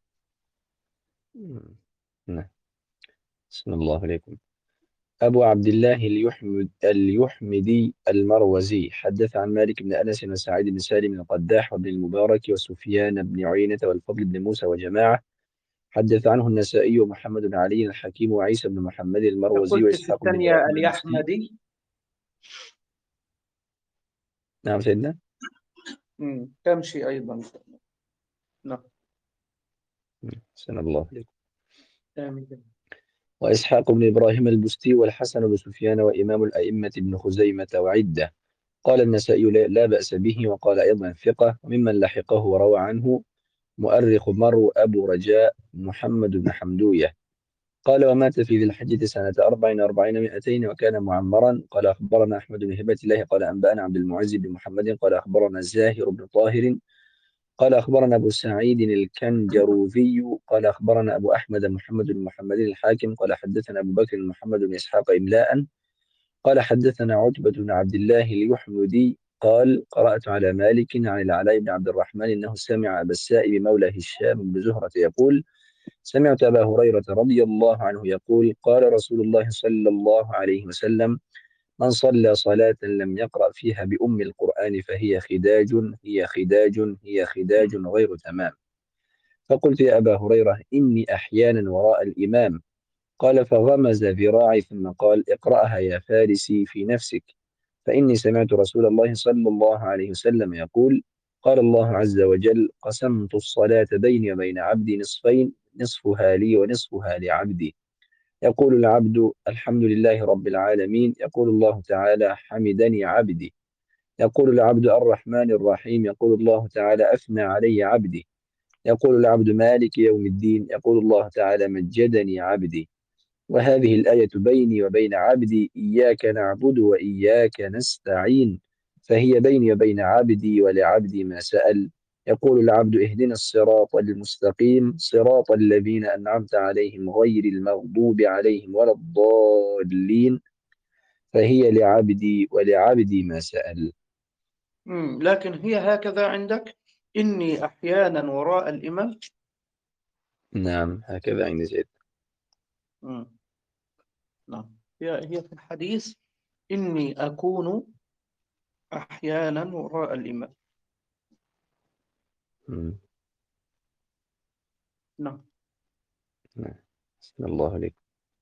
نعم. بسم الله عليكم. أبو عبد الله اليحمد اليحمدي المروزي حدث عن مالك بن أنس وسعيد بن سالم القداح وابن المبارك وسفيان بن عيينة والفضل بن موسى وجماعة. حدث عنه النسائي ومحمد بن علي الحكيم وعيسى بن محمد المروزي قلت في وإسحاق بن الثانية إبراهيم المسلي. اليحمدي. نعم سيدنا. امم تمشي أيضا. نعم. سلام الله عليكم. آمين. وإسحاق بن إبراهيم البستي والحسن بن سفيان وإمام الأئمة بن خزيمة وعدة. قال النسائي لا بأس به، وقال أيضا ثقة. وممن لحقه وروى عنه مؤرخ مرو أبو رجاء محمد بن حمدوية. قال: ومات في ذي الحجة سنة أربع وأربعين مئتين وكان معمرا. قال: أخبرنا أحمد بن هبة الله قال أنبأنا عبد المعز بن محمد قال أخبرنا الزاهر بن طاهر قال أخبرنا أبو سعيد الكنجروذي قال أخبرنا أبو أحمد محمد بن محمد الحاكم قال حدثنا أبو بكر محمد بن إسحاق إملاء قال حدثنا عتبة بن عبد الله اليحمدي قال: قرأت على مالك عن العلاء بن عبد الرحمن أنه سمع أبا السائب مولى هشام بن زهرة يقول: سمعت أبا هريرة رضي الله عنه يقول: قال رسول الله صلى الله عليه وسلم: من صلى صلاة لم يقرأ فيها بأم القرآن فهي خداج هي خداج هي خداج غير تمام. فقلت: يا أبا هريرة إني أحيانا وراء الإمام. قال: فغمز ذراعي ثم قال: اقرأها يا فارسي في نفسك، فإني سمعت رسول الله صلى الله عليه وسلم يقول: قال الله عز وجل: قسمت الصلاة بيني وبين عبدي نصفين، نصفها لي ونصفها لعبدي. يقول العبد: الحمد لله رب العالمين. يقول الله تعالى: حمدني عبدي. يقول العبد: الرحمن الرحيم. يقول الله تعالى: أثنى علي عبدي. يقول العبد: مالك يوم الدين. يقول الله تعالى: مجدني عبدي. وهذه الآية بيني وبين عبدي إياك نعبد وإياك نستعين، فهي بيني وبين عبدي ولعبدي ما سأل. يقول العبد: اهدنا الصراط المستقيم صراط الذين أنعمت عليهم غير المغضوب عليهم ولا الضالين، فهي لعبدي ولعبدي ما سأل. مم. لكن هي هكذا عندك: إني أحيانا وراء الإمام. نعم هكذا عند زيد. مم. نعم. هي هي في الحديث إني أكون أحيانا وراء الإمام. مم. نعم. نعم. أحسن الله عليك.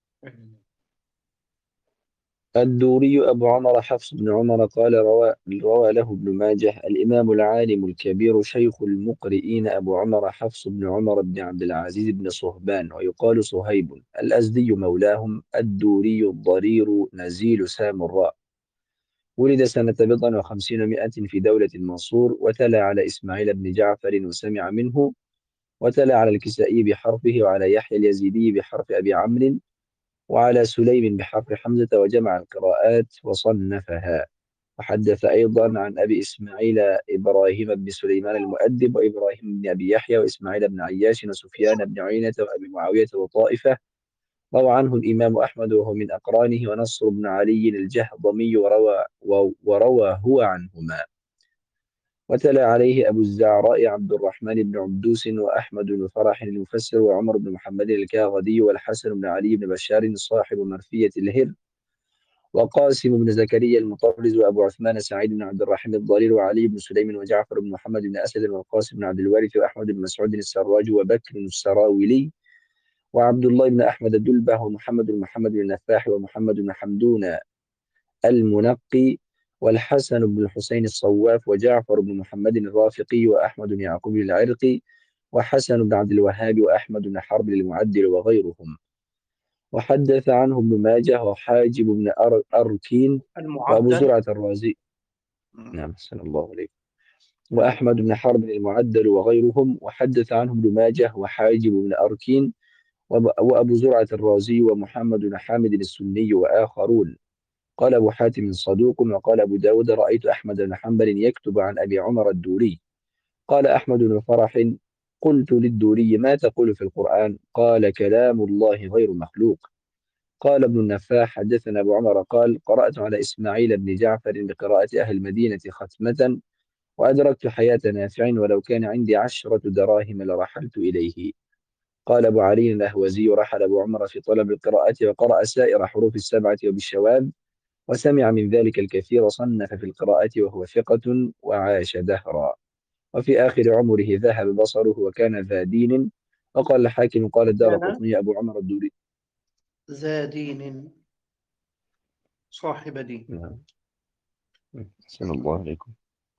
الدوري أبو عمر حفص بن عمر قال روى, روى له ابن ماجه الإمام العالم الكبير شيخ المقرئين أبو عمر حفص بن عمر بن عبد العزيز بن صهبان ويقال صهيب الأزدي مولاهم الدوري الضرير نزيل سامراء ولد سنة بضع وخمسين ومائة في دولة المنصور وتلا على إسماعيل بن جعفر وسمع منه وتلا على الكسائي بحرفه وعلى يحيى اليزيدي بحرف أبي عمرو وعلى سليم بحرف حمزة وجمع القراءات وصنفها. وحدث أيضا عن أبي إسماعيل إبراهيم بن سليمان المؤدب وإبراهيم بن أبي يحيى وإسماعيل بن عياش وسفيان بن عيينة وأبي معاوية وطائفة. روى عنه الإمام أحمد وهو من أقرانه ونصر بن علي الجهضمي وروى, وروى هو عنهما. وتلا عليه أبو الزعراء عبد الرحمن بن عبدوس وأحمد بن فرح المفسر وعمر بن محمد الكاغدي والحسن بن علي بن بشار صاحب مرثية الهر وقاسم بن زكريا المطرز وأبو عثمان سعيد بن عبد الرحيم الضرير وعلي بن سليم وجعفر بن محمد بن أسد والقاسم بن عبد الوارث وأحمد بن مسعود السراج وبكر السراولي وعبد الله بن أحمد الدلبة ومحمد بن محمد بن النفاح ومحمد بن حمدون المنقي والحسن بن الحسين الصواف وجعفر بن محمد الرافقي وأحمد بن يعقوب العرقي وحسن بن عبد الوهاب وأحمد بن حرب المعدل وغيرهم. وحدث عنه ابن ماجه وحاجب بن أر- أركين وأبو المعدل. زرعة الرازي. مم. نعم أحسن الله عليك. أيوة. وأحمد بن حرب المعدل وغيرهم. وحدث عنه ابن ماجه وحاجب بن أركين وب- وأبو زرعة الرازي ومحمد بن حامد السني وآخرون. قال أبو حاتم صدوق. وقال أبو داود رأيت أحمد بن حنبل يكتب عن أبي عمر الدوري. قال أحمد بن فرح قلت للدوري ما تقول في القرآن؟ قال كلام الله غير مخلوق. قال ابن النفاح حدثنا أبو عمر قال قرأت على إسماعيل بن جعفر بقراءة أهل المدينة ختمة وأدركت حياة نافع ولو كان عندي عشرة دراهم لرحلت إليه. قال أبو علي الأهوزي رحل أبو عمر في طلب القراءة وقرأ سائر حروف السبعة وبالشواذ وسمع من ذلك الكثير وصنف في القراءة وهو ثقة وعاش دهرا. وفي آخر عمره ذهب بصره وكان ذا دين. وقال الحاكم قال الدار كان قطني أبو عمر الدوري. ذا دين صاحب دين. نعم أحسن الله عليكم.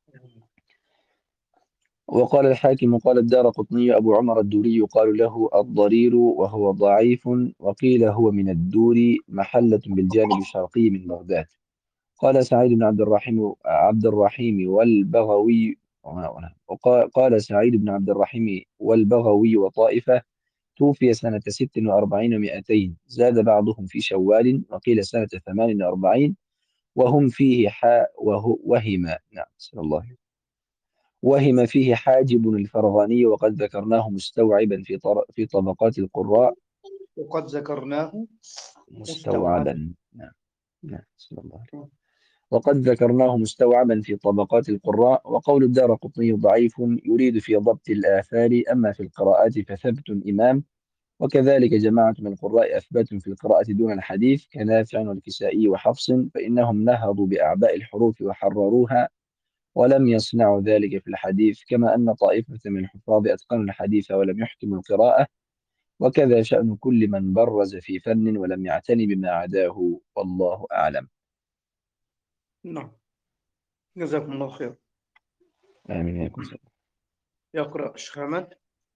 وقال الحاكم قال الدار قطني أبو عمر الدوري يقال له الضرير وهو ضعيف وقيل هو من الدور محلة بالجانب الشرقي من بغداد. قال سعيد بن عبد الرحيم عبد الرحيم والبغوي وقال قال سعيد بن عبد الرحيم والبغوي وطائفة توفي سنة ست وأربعين ومائتين زاد بعضهم في شوال وقيل سنة ثمان وأربعين وهم فيه حاء وهو وهم. نعم صلى الله عليه. وهم فيه حاجب الفرغاني وقد ذكرناه مستوعبا في طر... في طبقات القراء. وقد ذكرناه مستوعبا. مستوعبا. نعم نعم صلى الله عليه. وقد ذكرناه مستوعبا في طبقات القراء. وقول الدارقطني ضعيف يريد في ضبط الآثار أما في القراءات فثبت إمام. وكذلك جماعة من القراء أثبتوا في القراءة دون الحديث كنافع والكسائي وحفص فإنهم نهضوا بأعباء الحروف وحرروها ولم يصنعوا ذلك في الحديث كما أن طائفة من الحفاظ أتقنوا الحديث ولم يحكموا القراءة. وكذا شأن كل من برز في فن ولم يعتني بما عداه والله أعلم. نعم. جزاكم الله خير. آمين يا سلام. يقرأ الشيخ أحمد.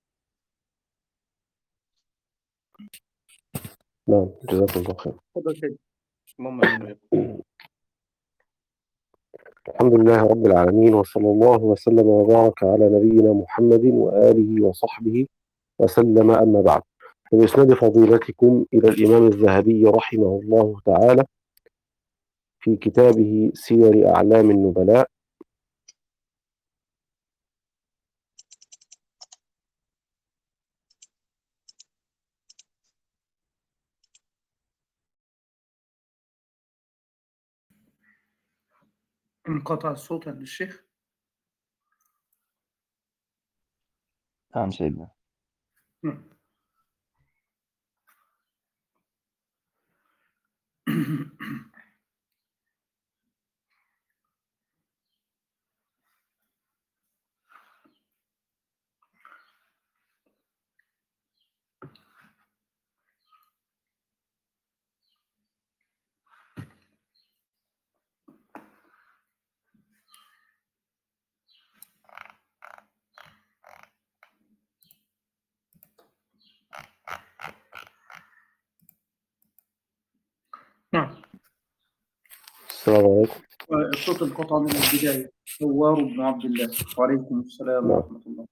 نعم جزاكم الله خير. تفضل سيدي. اللهم آمين وياكم. الحمد لله رب العالمين وصلى الله وسلم وبارك على نبينا محمد وآله وصحبه وسلم. أما بعد، بإسناد فضيلتكم إلى الإمام الذهبي رحمه الله تعالى في كتابه سير أعلام النبلاء انقطع الصوت عند الشيخ. نعم سيدنا. نعم. نعم. السلام عليكم. الصوت انقطع من البداية. سوار بن عبد الله. وعليكم السلام نعم. ورحمة الله.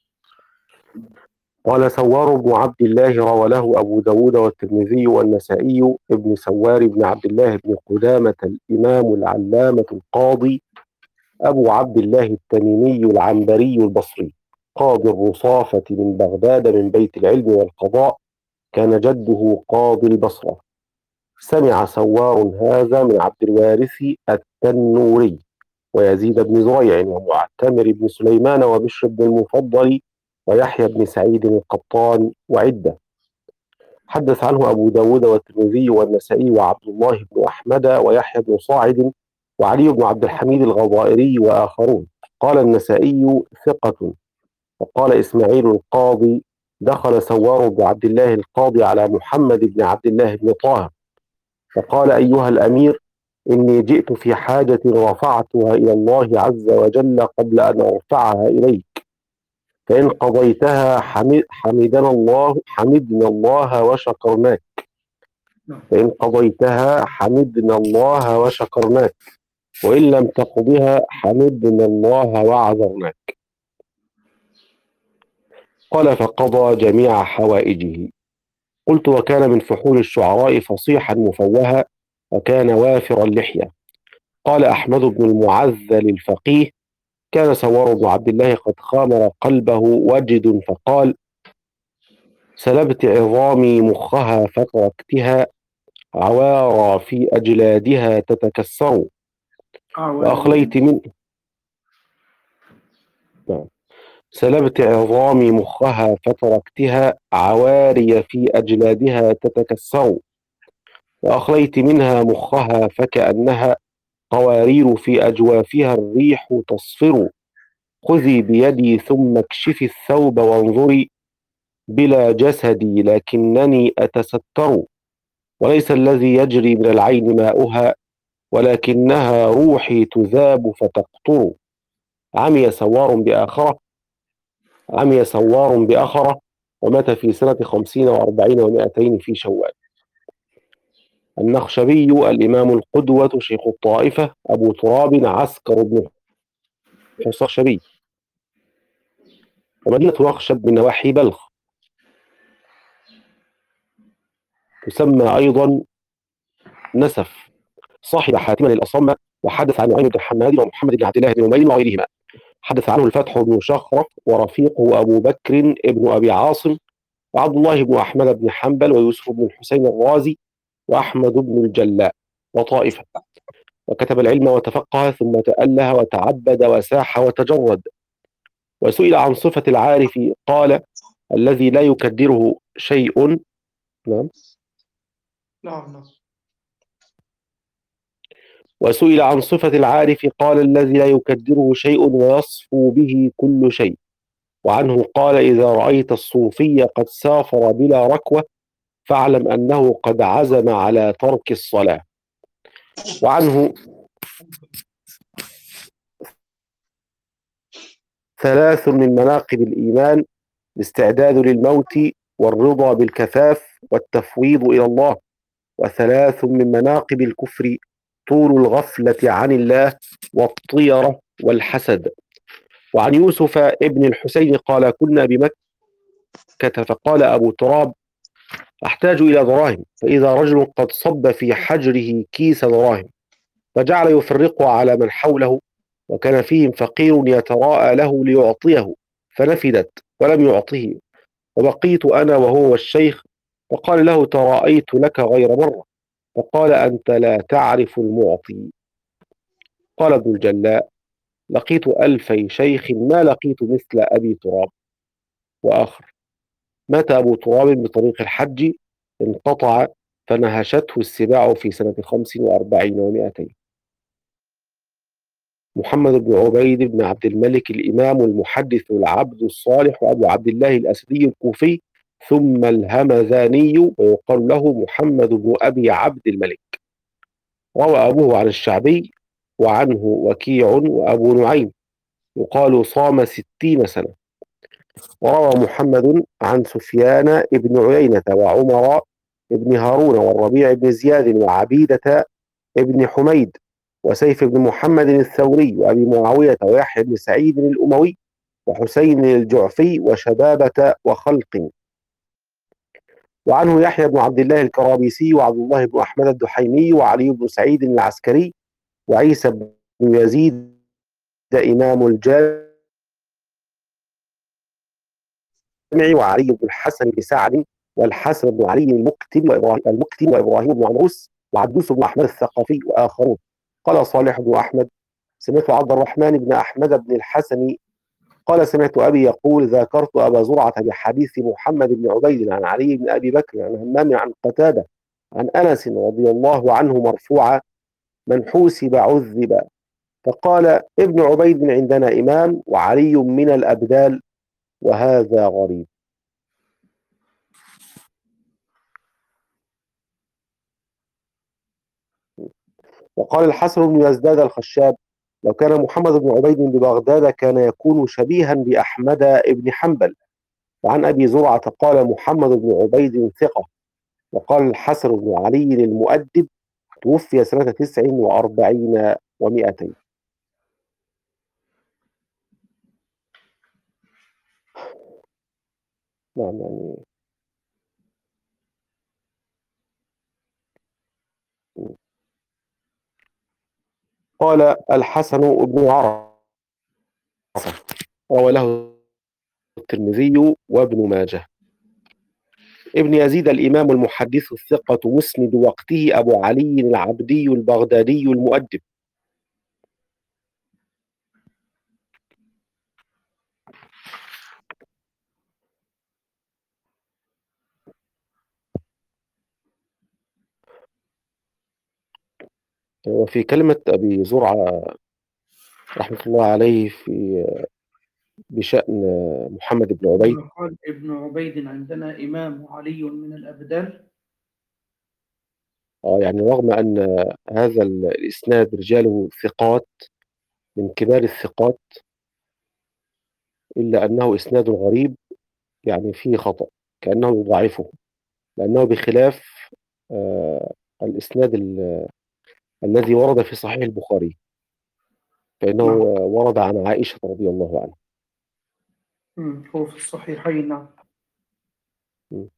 قال سوار بن عبد الله روى له أبو داود والترمذي والنسائي ابن سوار بن عبد الله بن قدامة الإمام العلامة القاضي أبو عبد الله التميمي العنبري البصري قاضي الرصافة من بغداد من بيت العلم والقضاء، كان جده قاضي البصرة. سمع سوار هذا من عبد الوارث التنوري ويزيد بن زريع ومعتمر بن سليمان وبشر بن المفضل ويحيى بن سعيد القطان وعدة. حدث عنه أبو داود والترمذي والنسائي وعبد الله بن أحمد ويحيى بن صاعد وعلي بن عبد الحميد الغضائري وآخرون. قال النسائي ثقة. وقال إسماعيل القاضي دخل سوار بن عبد الله القاضي على محمد بن عبد الله بن طاهر فقال أيها الأمير إني جئت في حاجة رفعتها إلى الله عز وجل قبل أن أرفعها إليك، فإن قضيتها حمد حمدنا الله حمدنا الله وشكرناك فإن قضيتها حمدنا الله وشكرناك وإن لم تقضها حمدنا الله وعذرناك. قال فقضى جميع حوائجه. قلت وكان من فحول الشعراء فصيحا مفوها وكان وافر اللحية. قال أحمد بن المعذل الفقيه كان سوار بن عبد الله قد خامر قلبه وجد فقال سلبت عظامي مخها فتركتها عوارى في أجلادها تتكسر وأخليت من سلبت عظامي مخها فتركتها عواري في أجلادها تتكسر وأخليت منها مخها فكأنها قوارير في أجوافها الريح تصفر. خذي بيدي ثم اكشفي الثوب وانظري بلا جسدي لكنني أتستر وليس الذي يجري من العين ماؤها ولكنها روحي تذاب فتقطر. عمي سوار بآخرة عمي سوار بآخرة ومات في سنة خمسين وأربعين ومائتين في شوال. النخشبي الإمام القدوة شيخ الطائفة أبو تراب عسكر بن حصخشبي ومدينة نخشب من نواحي بلخ، تسمى أيضا نسف. صاحب حاتما الأصم وحدث عن نعيم بن حماد ومحمد بن عبد الله بن نمير وغيرهما. حدث عنه الفتح بن شخرف ورفيقه أبو بكر ابن أبي عاصم وعبد الله بن أحمد بن حنبل ويوسف بن الحسين الرازي وأحمد بن الجلاء وطائفة. وكتب العلم وتفقه ثم تأله وتعبد وساح وتجرد. وسئل عن صفة العارف قال الذي لا يكدره شيء. نعم نعم نعم. وسئل عن صفة العارف قال الذي لا يكدره شيء ويصفو به كل شيء. وعنه قال إذا رأيت الصوفي قد سافر بلا ركوة فاعلم أنه قد عزم على ترك الصلاة. وعنه ثلاث من مناقب الإيمان الاستعداد للموت والرضا بالكفاف والتفويض إلى الله. وثلاث من مناقب الكفر طول الغفلة عن الله والطيرة والحسد. وعن يوسف ابن الحسين قال كنا بمكة فقال أبو تراب أحتاج إلى دراهم فإذا رجل قد صب في حجره كيس دراهم فجعل يفرقها على من حوله وكان فيهم فقير يتراءى له ليعطيه فنفدت ولم يعطه وبقيت أنا وهو والشيخ فقال له تراءيت لك غير مرة فقال أنت لا تعرف المعطي. قال ابن الجلاء لقيت ألفي شيخ ما لقيت مثل أبي تراب. وآخر مات أبو تراب بطريق الحج انقطع فنهشته السباع في سنة خمس وأربعين ومائتين. محمد بن عبيد بن عبد الملك الإمام المحدث العبد الصالح أبو عبد الله الأسدي الكوفي ثم الهمذاني، ويقال له محمد بن أبي عبد الملك. روى أبوه عن الشعبي وعنه وكيع وأبو نعيم، يقال صام ستين سنة. وروى محمد عن سفيان بن عيينة وعمر بن هارون والربيع بن زياد وعبيدة بن حميد وسيف بن محمد الثوري وأبي معاوية ويحيى بن سعيد الأموي وحسين الجعفي وشبابة وخلق. وعنه يحيى بن عبد الله الكرابيسي وعبد الله بن أحمد الدحيمي وعلي بن سعيد العسكري وعيسى بن يزيد إمام الجامع وعلي بن الحسن بن سعد والحسن بن علي المكتم وإبراهيم المكتم وإبراهيم بن عمروس وعبدوس بن أحمد الثقفي وآخرون. قال صالح بن أحمد: سمعت عبد الرحمن بن أحمد بن الحسن قال: سمعت أبي يقول: ذاكرت أبا زرعة بحديث محمد بن عبيد عن علي بن أبي بكر عن همام عن قتادة عن أنس رضي الله عنه مرفوعا: من حوسب عذب. فقال ابن عبيد: عندنا إمام وعلي من الأبدال، وهذا غريب. وقال الحسن بن يزداد الخشاب: لو كان محمد بن عبيد ببغداد كان يكون شبيها بأحمد بن حنبل. وعن أبي زرعة قال: محمد بن عبيد ثقة. وقال الحسن بن علي المؤدب: توفي سنة تسع وأربعين ومائتين. نعم يعني قال الحسن بن عرفة روى له الترمذي وابن ماجه. ابن يزيد الإمام المحدث الثقة مسند وقته أبو علي العبدي البغدادي المؤدب. وفي كلمة أبي زرعة رحمة الله عليه في بشأن محمد بن عبيد، قال ابن عبيد: عندنا إمام وعلي من الأبدال. آه يعني رغم أن هذا الإسناد رجاله ثقات من كبار الثقات، إلا أنه إسناد غريب، يعني فيه خطأ كأنه يضعفه، لأنه بخلاف آه الإسناد الذي ورد في صحيح البخاري، فإنه نعم. ورد عن عائشة رضي الله عنها. مم. هو في الصحيحين. نعم. م.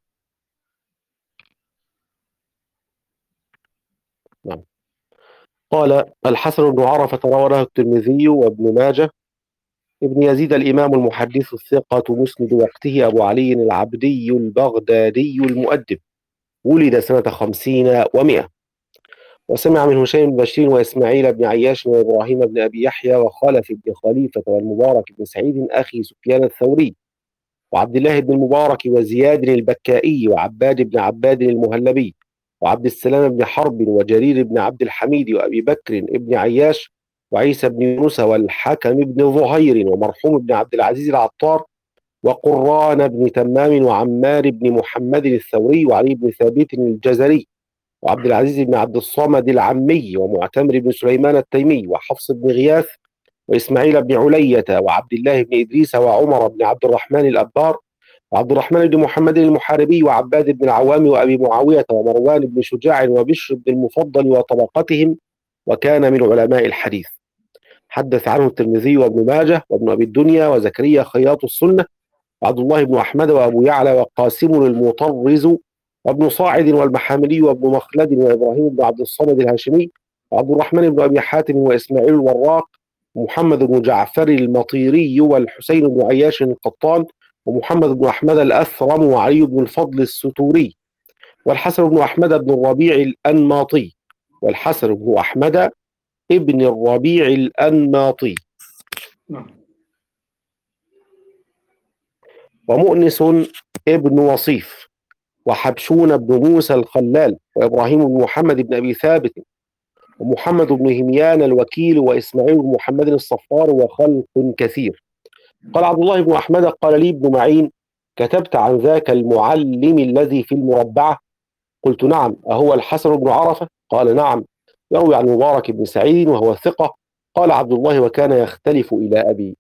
نعم. قال الحسن بن عرفة روى له الترمذي وابن ماجه. ابن يزيد الإمام المحدث الثقة مسند وقته أبو علي العبدي البغدادي المؤدب، ولد سنة خمسين ومائة، وسمع من هشيم بن بشير وإسماعيل بن عياش وإبراهيم بن أبي يحيى وخلف بن خليفة والمبارك بن سعيد أخي سفيان الثوري وعبد الله بن المبارك وزياد البكائي وعباد بن عباد المهلبي وعبد السلام بن حرب وجرير بن عبد الحميد وأبي بكر بن عياش وعيسى بن يونس والحكم بن ظهير ومرحوم بن عبد العزيز العطار وقران بن تمام وعمار بن محمد الثوري وعلي بن ثابت الجزري وعبد العزيز بن عبد الصمد العمي ومعتمر بن سليمان التيمي وحفص بن غياث وإسماعيل بن علية وعبد الله بن إدريس وعمر بن عبد الرحمن الأبار وعبد الرحمن بن محمد المحاربي وعباد بن العوام وأبي معاوية ومروان بن شجاع وبشر بن المفضل وطبقتهم، وكان من علماء الحديث. حدث عنه الترمذي وابن ماجه وابن أبي الدنيا وزكريا خياط السنة وعبد الله بن أحمد وأبو يعلى وقاسم المطرز وابن صاعد والمحاملي وابن مخلد وإبراهيم بن عبد الصمد الهاشمي وعبد الرحمن بن أبي حاتم وإسماعيل الوراق ومحمد بن جعفر المطيري والحسين بن عياش القطان ومحمد بن أحمد الأثرم وعلي بن الفضل الستوري والحسن بن أحمد بن الربيع الأنماطي والحسن بن أحمد ابن الربيع الأنماطي. نعم. ومؤنس ابن وصيف وحبشون بن موسى الخلال، وإبراهيم بن محمد بن أبي ثابت، ومحمد بن هميان الوكيل، وإسماعيل بن محمد الصفار، وخلق كثير. قال عبد الله بن أحمد قال لي ابن معين: كتبت عن ذاك المعلم الذي في المربعة؟ قلت: نعم. أهو الحسن بن عرفة؟ قال: نعم. يروي عن مبارك بن سعيد وهو ثقة. قال عبد الله: وكان يختلف إلى أبي.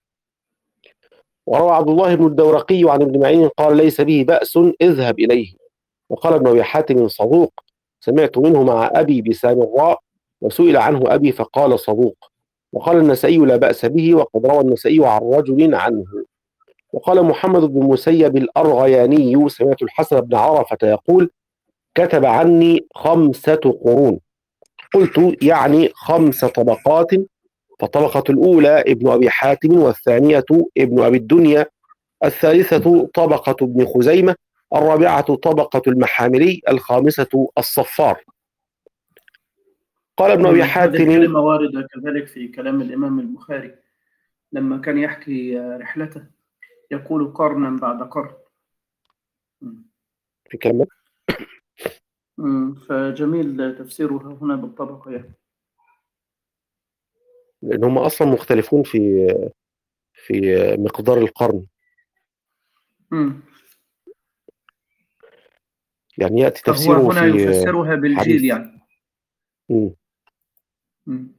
وروى عبد الله بن الدورقي عن ابن معين قال: ليس به بأس، اذهب إليه. وقال ابن أبي حاتم: صدوق، سمعت منه مع أبي بسامراء، وسئل عنه أبي فقال: صدوق. وقال النسائي: لا بأس به، وقد روى النسائي عن رجل عنه. وقال محمد بن المسيب الأرغياني: سمعت الحسن بن عرفة يقول: كتب عني خمسة قرون. قلت: يعني خمس طبقات؟ فالطبقة الأولى ابن أبي حاتم، والثانية ابن أبي الدنيا، الثالثة طبقة ابن خزيمة، الرابعة طبقة المحاملي، الخامسة الصفار. قال ابن أبي هذه حاتم: الكلمة واردة كذلك في كلام الإمام البخاري لما كان يحكي رحلته، يقول قرنا بعد قرن. في كلمة مم. فجميل تفسيره هنا بالطبقة يعني. لأن هم أصلا مختلفون في في مقدار القرن. مم. يعني يأتي فهو تفسيره هنا في يفسرها بالجيل حديث. يعني. مم. مم.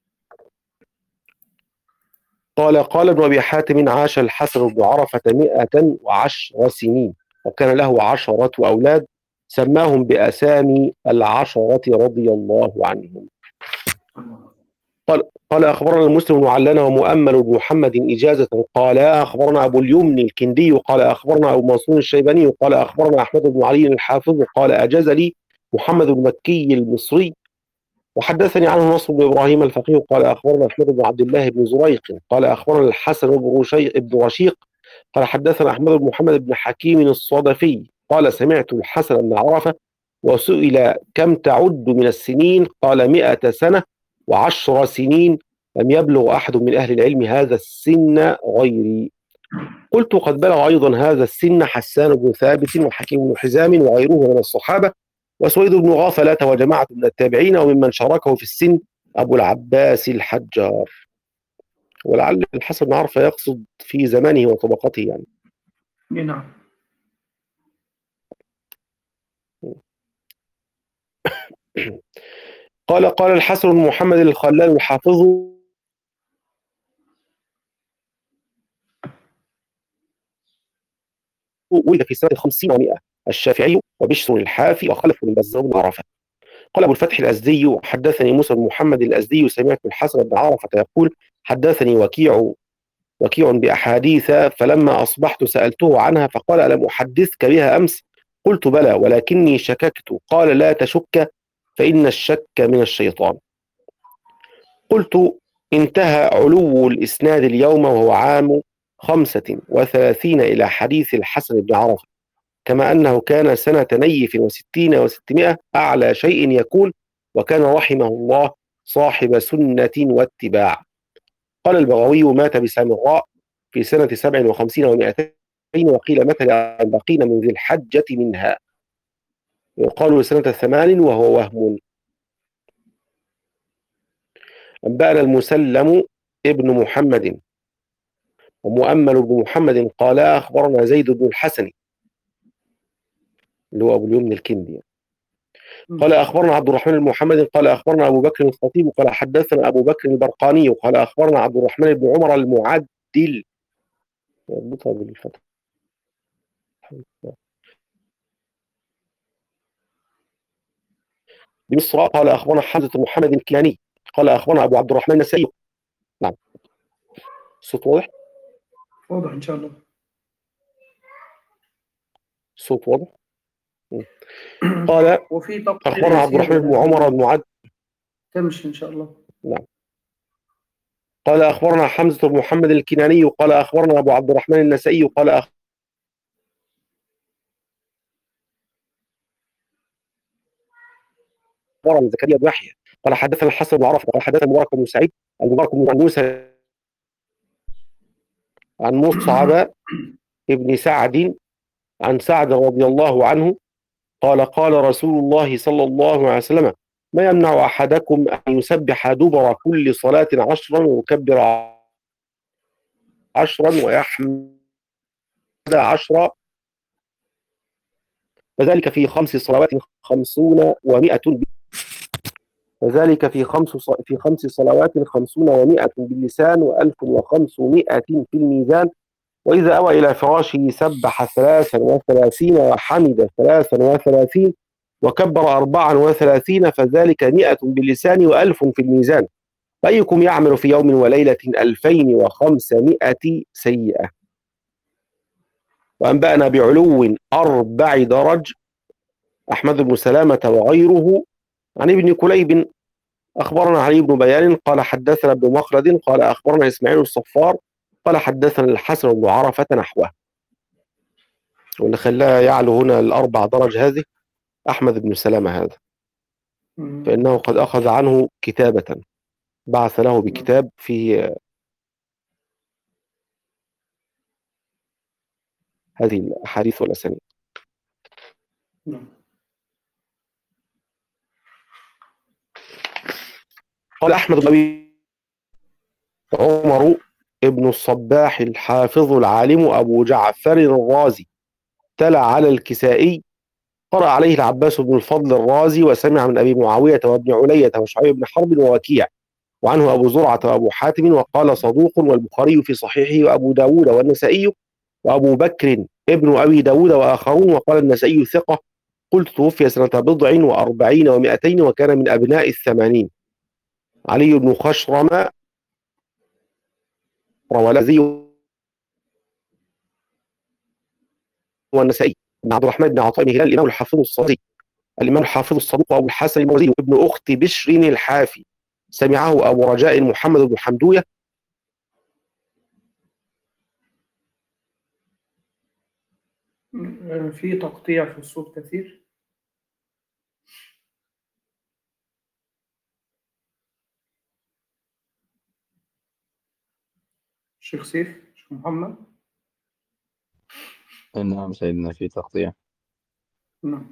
قال قال ابن أبي حاتم: عاش الحسن بن عرفة مئة وعشر سنين، وكان له عشرة أولاد، سماهم بأسامي العشرة رضي الله عنهم. قال قال أخبرنا المسلم بن علان ومؤمل بن محمد إجازة قال أخبرنا أبو اليمن الكندي قال أخبرنا أبو منصور الشيباني قال أخبرنا أحمد بن علي الحافظ قال أجاز لي محمد بن مكي المصري، وحدثني عنه نصر بن إبراهيم الفقيه قال أخبرنا أحمد بن عبد الله بن زريق قال أخبرنا الحسن بن رشيق بن رشيق قال حدثنا أحمد بن محمد بن حكيم الصدفي قال سمعت الحسن بن عرفة وسئل: كم تعد من السنين؟ قال: مئة سنة وعشر سنين، لم يبلغ أحد من أهل العلم هذا السن غيري. قلت: قد بلغ أيضا هذا السن حسان بن ثابت وحكيم بن حزام وغيره من الصحابة، وسويد بن غافلة وجماعة من التابعين، وممن شاركه في السن أبو العباس الحجار. ولعل الحسن بن عرفة يقصد في زمانه وطبقته يعني. نعم. قال قال الحسن بن محمد الخلال الحافظ: ولد في سنة خمسين ومائة الشافعي وبشر الحافي وخلف بن بزار بن عرفة. قال أبو الفتح الأزدي: حدثني موسى بن محمد الأزدي سمعت الحسن بن عرفة يقول: حدثني وكيع وكيع بأحاديث، فلما أصبحت سألته عنها فقال: ألم أحدثك بها أمس؟ قلت: بلى، ولكني شككت. قال: لا تشك، فإن الشك من الشيطان. قلت: انتهى علو الإسناد اليوم وهو عام خمسة وثلاثين إلى حديث الحسن بن عرفة، كما أنه كان سنة نيف وستين وستمائة أعلى شيء يكون، وكان رحمه الله صاحب سنة واتباع. قال البغوي: مات بسامراء في سنة سبع وخمسين ومائتين، وقيل مات لأن بقين من ذي الحجة منها، يقال سنة ثمان وهو وهم. أنبأنا المسلم ابن محمد ومؤمل بن محمد قال أخبرنا زيد بن الحسن اللي هو أبو اليمن الكندي قال أخبرنا عبد الرحمن بن محمد قال أخبرنا أبو بكر الخطيب قال حدثنا أبو بكر البرقاني قال أخبرنا عبد الرحمن بن عمر المعدل يربطها بالفتح بمصر قال أخبرنا حمزة بن محمد الكياني قال أخبرنا أبو عبد الرحمن النسائي. نعم، الصوت واضح؟ واضح إن شاء الله. الصوت واضح؟ قال وفي تقصير أخبرنا عبد الرحمن بن عمر المعدل. تمشي إن شاء الله. نعم. قال أخبرنا حمزة بن محمد الكناني قال أخبرنا أبو عبد الرحمن النسائي قال أخبرنا زكريا بن يحيى قال حدثنا الحسن بن عرفة قال حدثنا المبارك بن سعيد المبارك بن موسى عن مصعب ابن سعد عن سعد رضي الله عنه قال قال رسول الله صلى الله عليه وسلم: ما يمنع أحدكم أن يسبح دبر كل صلاة عشرا ويكبر عشرا ويحمد عشرا، وذلك في خمس صلوات خمسون ومائة وذلك في خمس ص- في خمس صلوات خمسون ومائة باللسان وألف وخمسمائة في الميزان. وإذا أوى إلى فراشه سبح ثلاثا وثلاثين وحمد ثلاثا وثلاثين وكبر أربعا وثلاثين، فذلك مائة باللسان وألف في الميزان. فأيكم يعمل في يوم وليلة ألفين وخمسمائة سيئة؟ وأنبأنا بعلو أربع درج أحمد بن سلامة وغيره عن ابن كليب أخبرنا علي بن بيان قال حدثنا ابن مخلد قال أخبرنا إسماعيل الصفار قال حدثنا الحسن بن عرفة نحوه. واللي خلاه يعلو هنا الأربع درج هذه أحمد بن سلامة هذا، مم. فإنه قد أخذ عنه كتابة، بعث له بكتاب فيه هذه الأحاديث والأسانيد. نعم. قال أحمد بن أبي عمر ابن الصباح الحافظ العالم أبو جعفر الرازي تلا على الكسائي، قرأ عليه العباس بن الفضل الرازي وسمع من أبي معاوية وابن علية وشعيب بن حرب ووكيع، وعنه أبو زرعة وأبو حاتم وقال صدوق، والبخاري في صحيحه وأبو داود والنسائي وأبو بكر ابن أبي داود وآخرون، وقال النسائي ثقة. قلت توفي سنة بضع وأربعين ومائتين وكان من أبناء الثمانين. علي بن خشرم روى الذي والنسائي بن عبد الرحمن بن عطاء بن هلال الإمام الحافظ الصادق الإمام الحافظ الصدوق أبو الحسن المروزي ابن أخت بشر الحافي، سمعه أبو رجاء محمد بن حمدوية مم. في تقطيع في الصوت كثير. شيخ سيف، شيخ محمد. نعم سيدنا في تقطيع. نعم.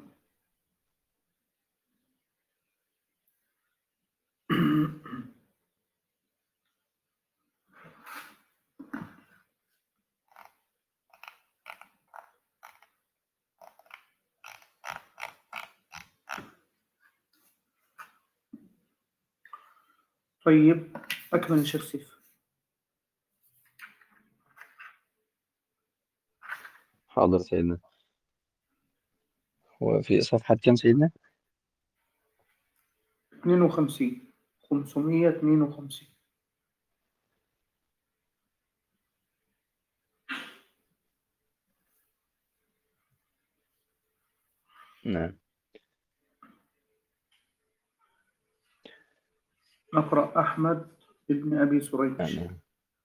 طيب، أكمل يا شيخ سيف. حاضر سيدنا. وفي صفحة كم سيدنا؟ اثنين وخمسين خمسمائة واثنين وخمسين. نعم. نقرأ أحمد بن أبي سريج. نعم.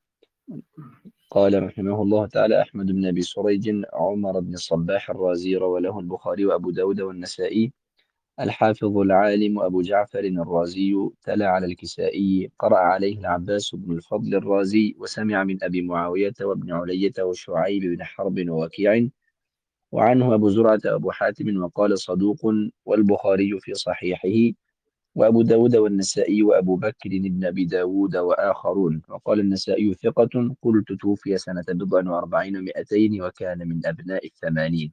قال رحمه الله تعالى: أحمد بن أبي سريج عمر بن الصباح الرازي روى له البخاري وأبو داود والنسائي، الحافظ العالم أبو جعفر الرازي تلا على الكسائي، قرأ عليه العباس بن الفضل الرازي وسمع من أبي معاوية وابن علية وشعيب بن حرب ووكيع، وعنه أبو زرعة أبو حاتم وقال صدوق، والبخاري في صحيحه وأبو داود والنسائي وأبو بكر بن أبي داود وآخرون، وقال النسائي ثقة. قلت توفي سنة بضع وأربعين ومائتين وكان من أبناء الثمانين.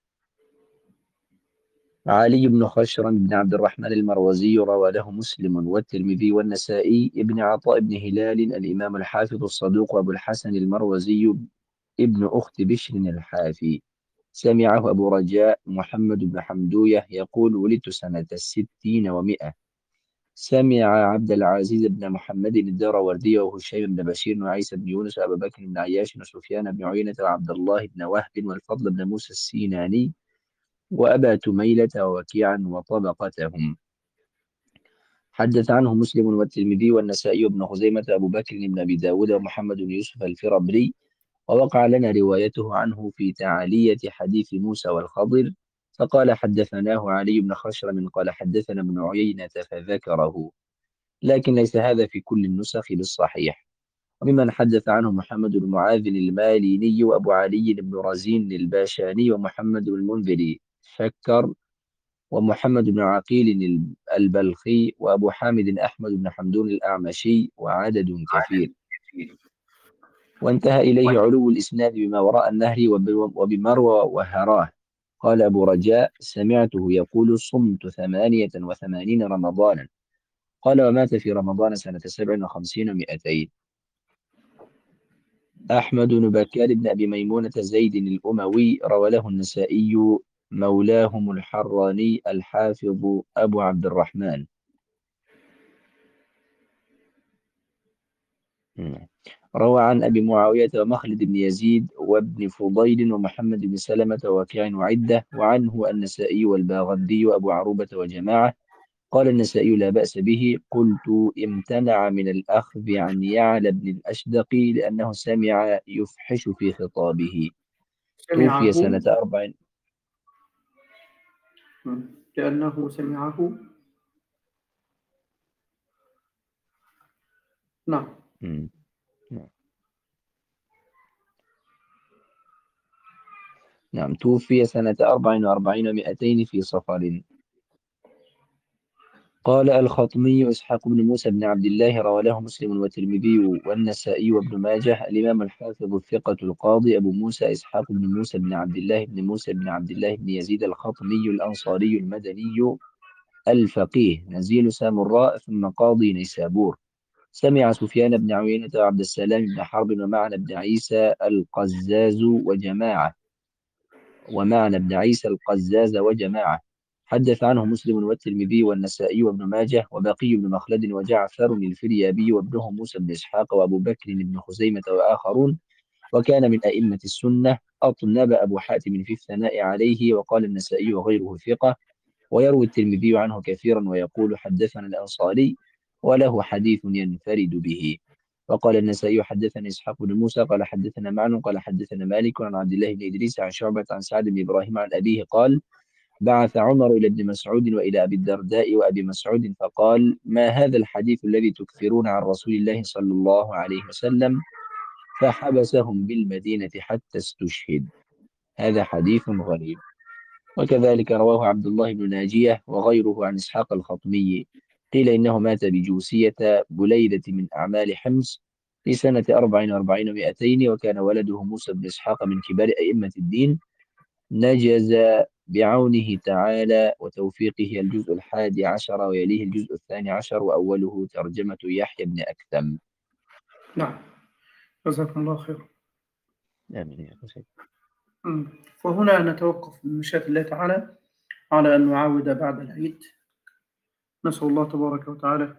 علي بن خشرم بن عبد الرحمن المروزي روى له مسلم والترمذي والنسائي، ابن عطاء بن هلال الإمام الحافظ الصدوق أبو الحسن المروزي ابن أخت بشر الحافي، سمعه أبو رجاء محمد بن حمدوية يقول: ولدت سنة ستين ومائة. سمع عبد العزيز بن محمد الدراوردي وهشيم بن بشير وعيسى بن يونس وأبا بكر بن عياش وسفيان بن عيينة وعبد الله بن وهب والفضل بن موسى السيناني وأبا تميلة ووكيعا وطبقتهم. حدث عنه مسلم والترمذي والنسائي وابن خزيمة أبو بكر بن أبي داود ومحمد بن يوسف الفربري، ووقع لنا روايته عنه في تعالية حديث موسى والخضر، فقال حدثناه علي بن خشرم قال حدثنا ابن عيينة فذكره، لكن ليس هذا في كل النسخ بالصحيح. وممن حدث عنه محمد بن معاذ الماليني وأبو علي بن رزين الباشاني ومحمد بن المنذر شكر ومحمد بن عقيل البلخي وأبو حامد أحمد بن حمدون الأعمشي وعدد كثير. وانتهى إليه علو الإسناد بما وراء النهر وبمروى وهراه. قال أبو رجاء: سمعته يقول: صمت ثمانية وثمانين رمضانا. قال: ومات في رمضان سنة سبع وخمسين ومئتين. أحمد بن بكار بن أبي ميمونة زيد الأموي روى له النسائي مولاهم الحراني الحافظ أبو عبد الرحمن. روى عن أبي معاوية ومخلد بن يزيد وابن فضيل ومحمد بن سلمة ووكيع وعدة، وعنه النسائي والباغندي وأبو عروبة وجماعة. قال النسائي: لا بأس به. قلت: امتنع من الأخذ عن يعلى بن الأشدق لأنه سمع يفحش في خطابه. توفي سمعه سنة أربع. لأنه سمعه. نعم. مم. نعم. نعم. توفي سنة أربع وأربعين ومئتين في صفر. قال الخطمي: إسحاق بن موسى بن عبد الله روى له مسلم والترمذي والنسائي وابن ماجه. الإمام الحافظ الثقة القاضي أبو موسى إسحاق بن موسى بن عبد الله بن موسى بن عبد الله بن يزيد الخطمي الأنصاري المدني الفقيه نزيل سامراء ثم قاضي نيسابور. سمع سفيان بن عيينة وعبد السلام بن حرب ومعنى بن عيسى القزاز وجماعة ومعنى بن عيسى القزاز وجماعة. حدث عنه مسلم والترمذي والنسائي وابن ماجه وبقي بن مخلد وجعفر الفريابي وابنه موسى بن إسحاق وأبو بكر بن خزيمة وآخرون. وكان من أئمة السنة. أطنب أبو حاتم في الثناء عليه، وقال النسائي وغيره ثقة. ويروي الترمذي عنه كثيرا ويقول: حدثنا الأنصاري، وله حديث ينفرد به. وقال النسائي: حدثنا إسحاق بن موسى قال حدثنا معن قال حدثنا مالك عن عبد الله بن إدريس عن شعبة عن سعد بن إبراهيم عن أبيه قال: بعث عمر إلى ابن مسعود وإلى أبي الدرداء وأبي مسعود فقال: ما هذا الحديث الذي تكثرون عن رسول الله صلى الله عليه وسلم؟ فحبسهم بالمدينة حتى استشهد. هذا حديث غريب. وكذلك رواه عبد الله بن ناجية وغيره عن إسحاق الخطمي. قيل إنه مات بجوسية بليدة من أعمال حمص في سنة أربع وأربعين ومئتين، وكان ولده موسى بن إسحاق من كبار أئمة الدين. نجز بعونه تعالى وتوفيقه الجزء الحادي عشر ويليه الجزء الثاني عشر، وأوله ترجمة يحيى بن أكثم. نعم، جزاكم الله خير. آمين يا رب. فهنا نتوقف من مشيئة الله تعالى على أن نعاود بعد العيد. نسأل الله تبارك وتعالى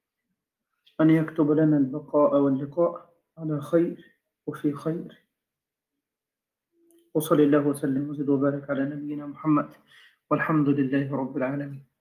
أن يكتب لنا البقاء واللقاء على خير وفي خير. وصلى الله وسلم وزد وبارك على نبينا محمد، والحمد لله رب العالمين.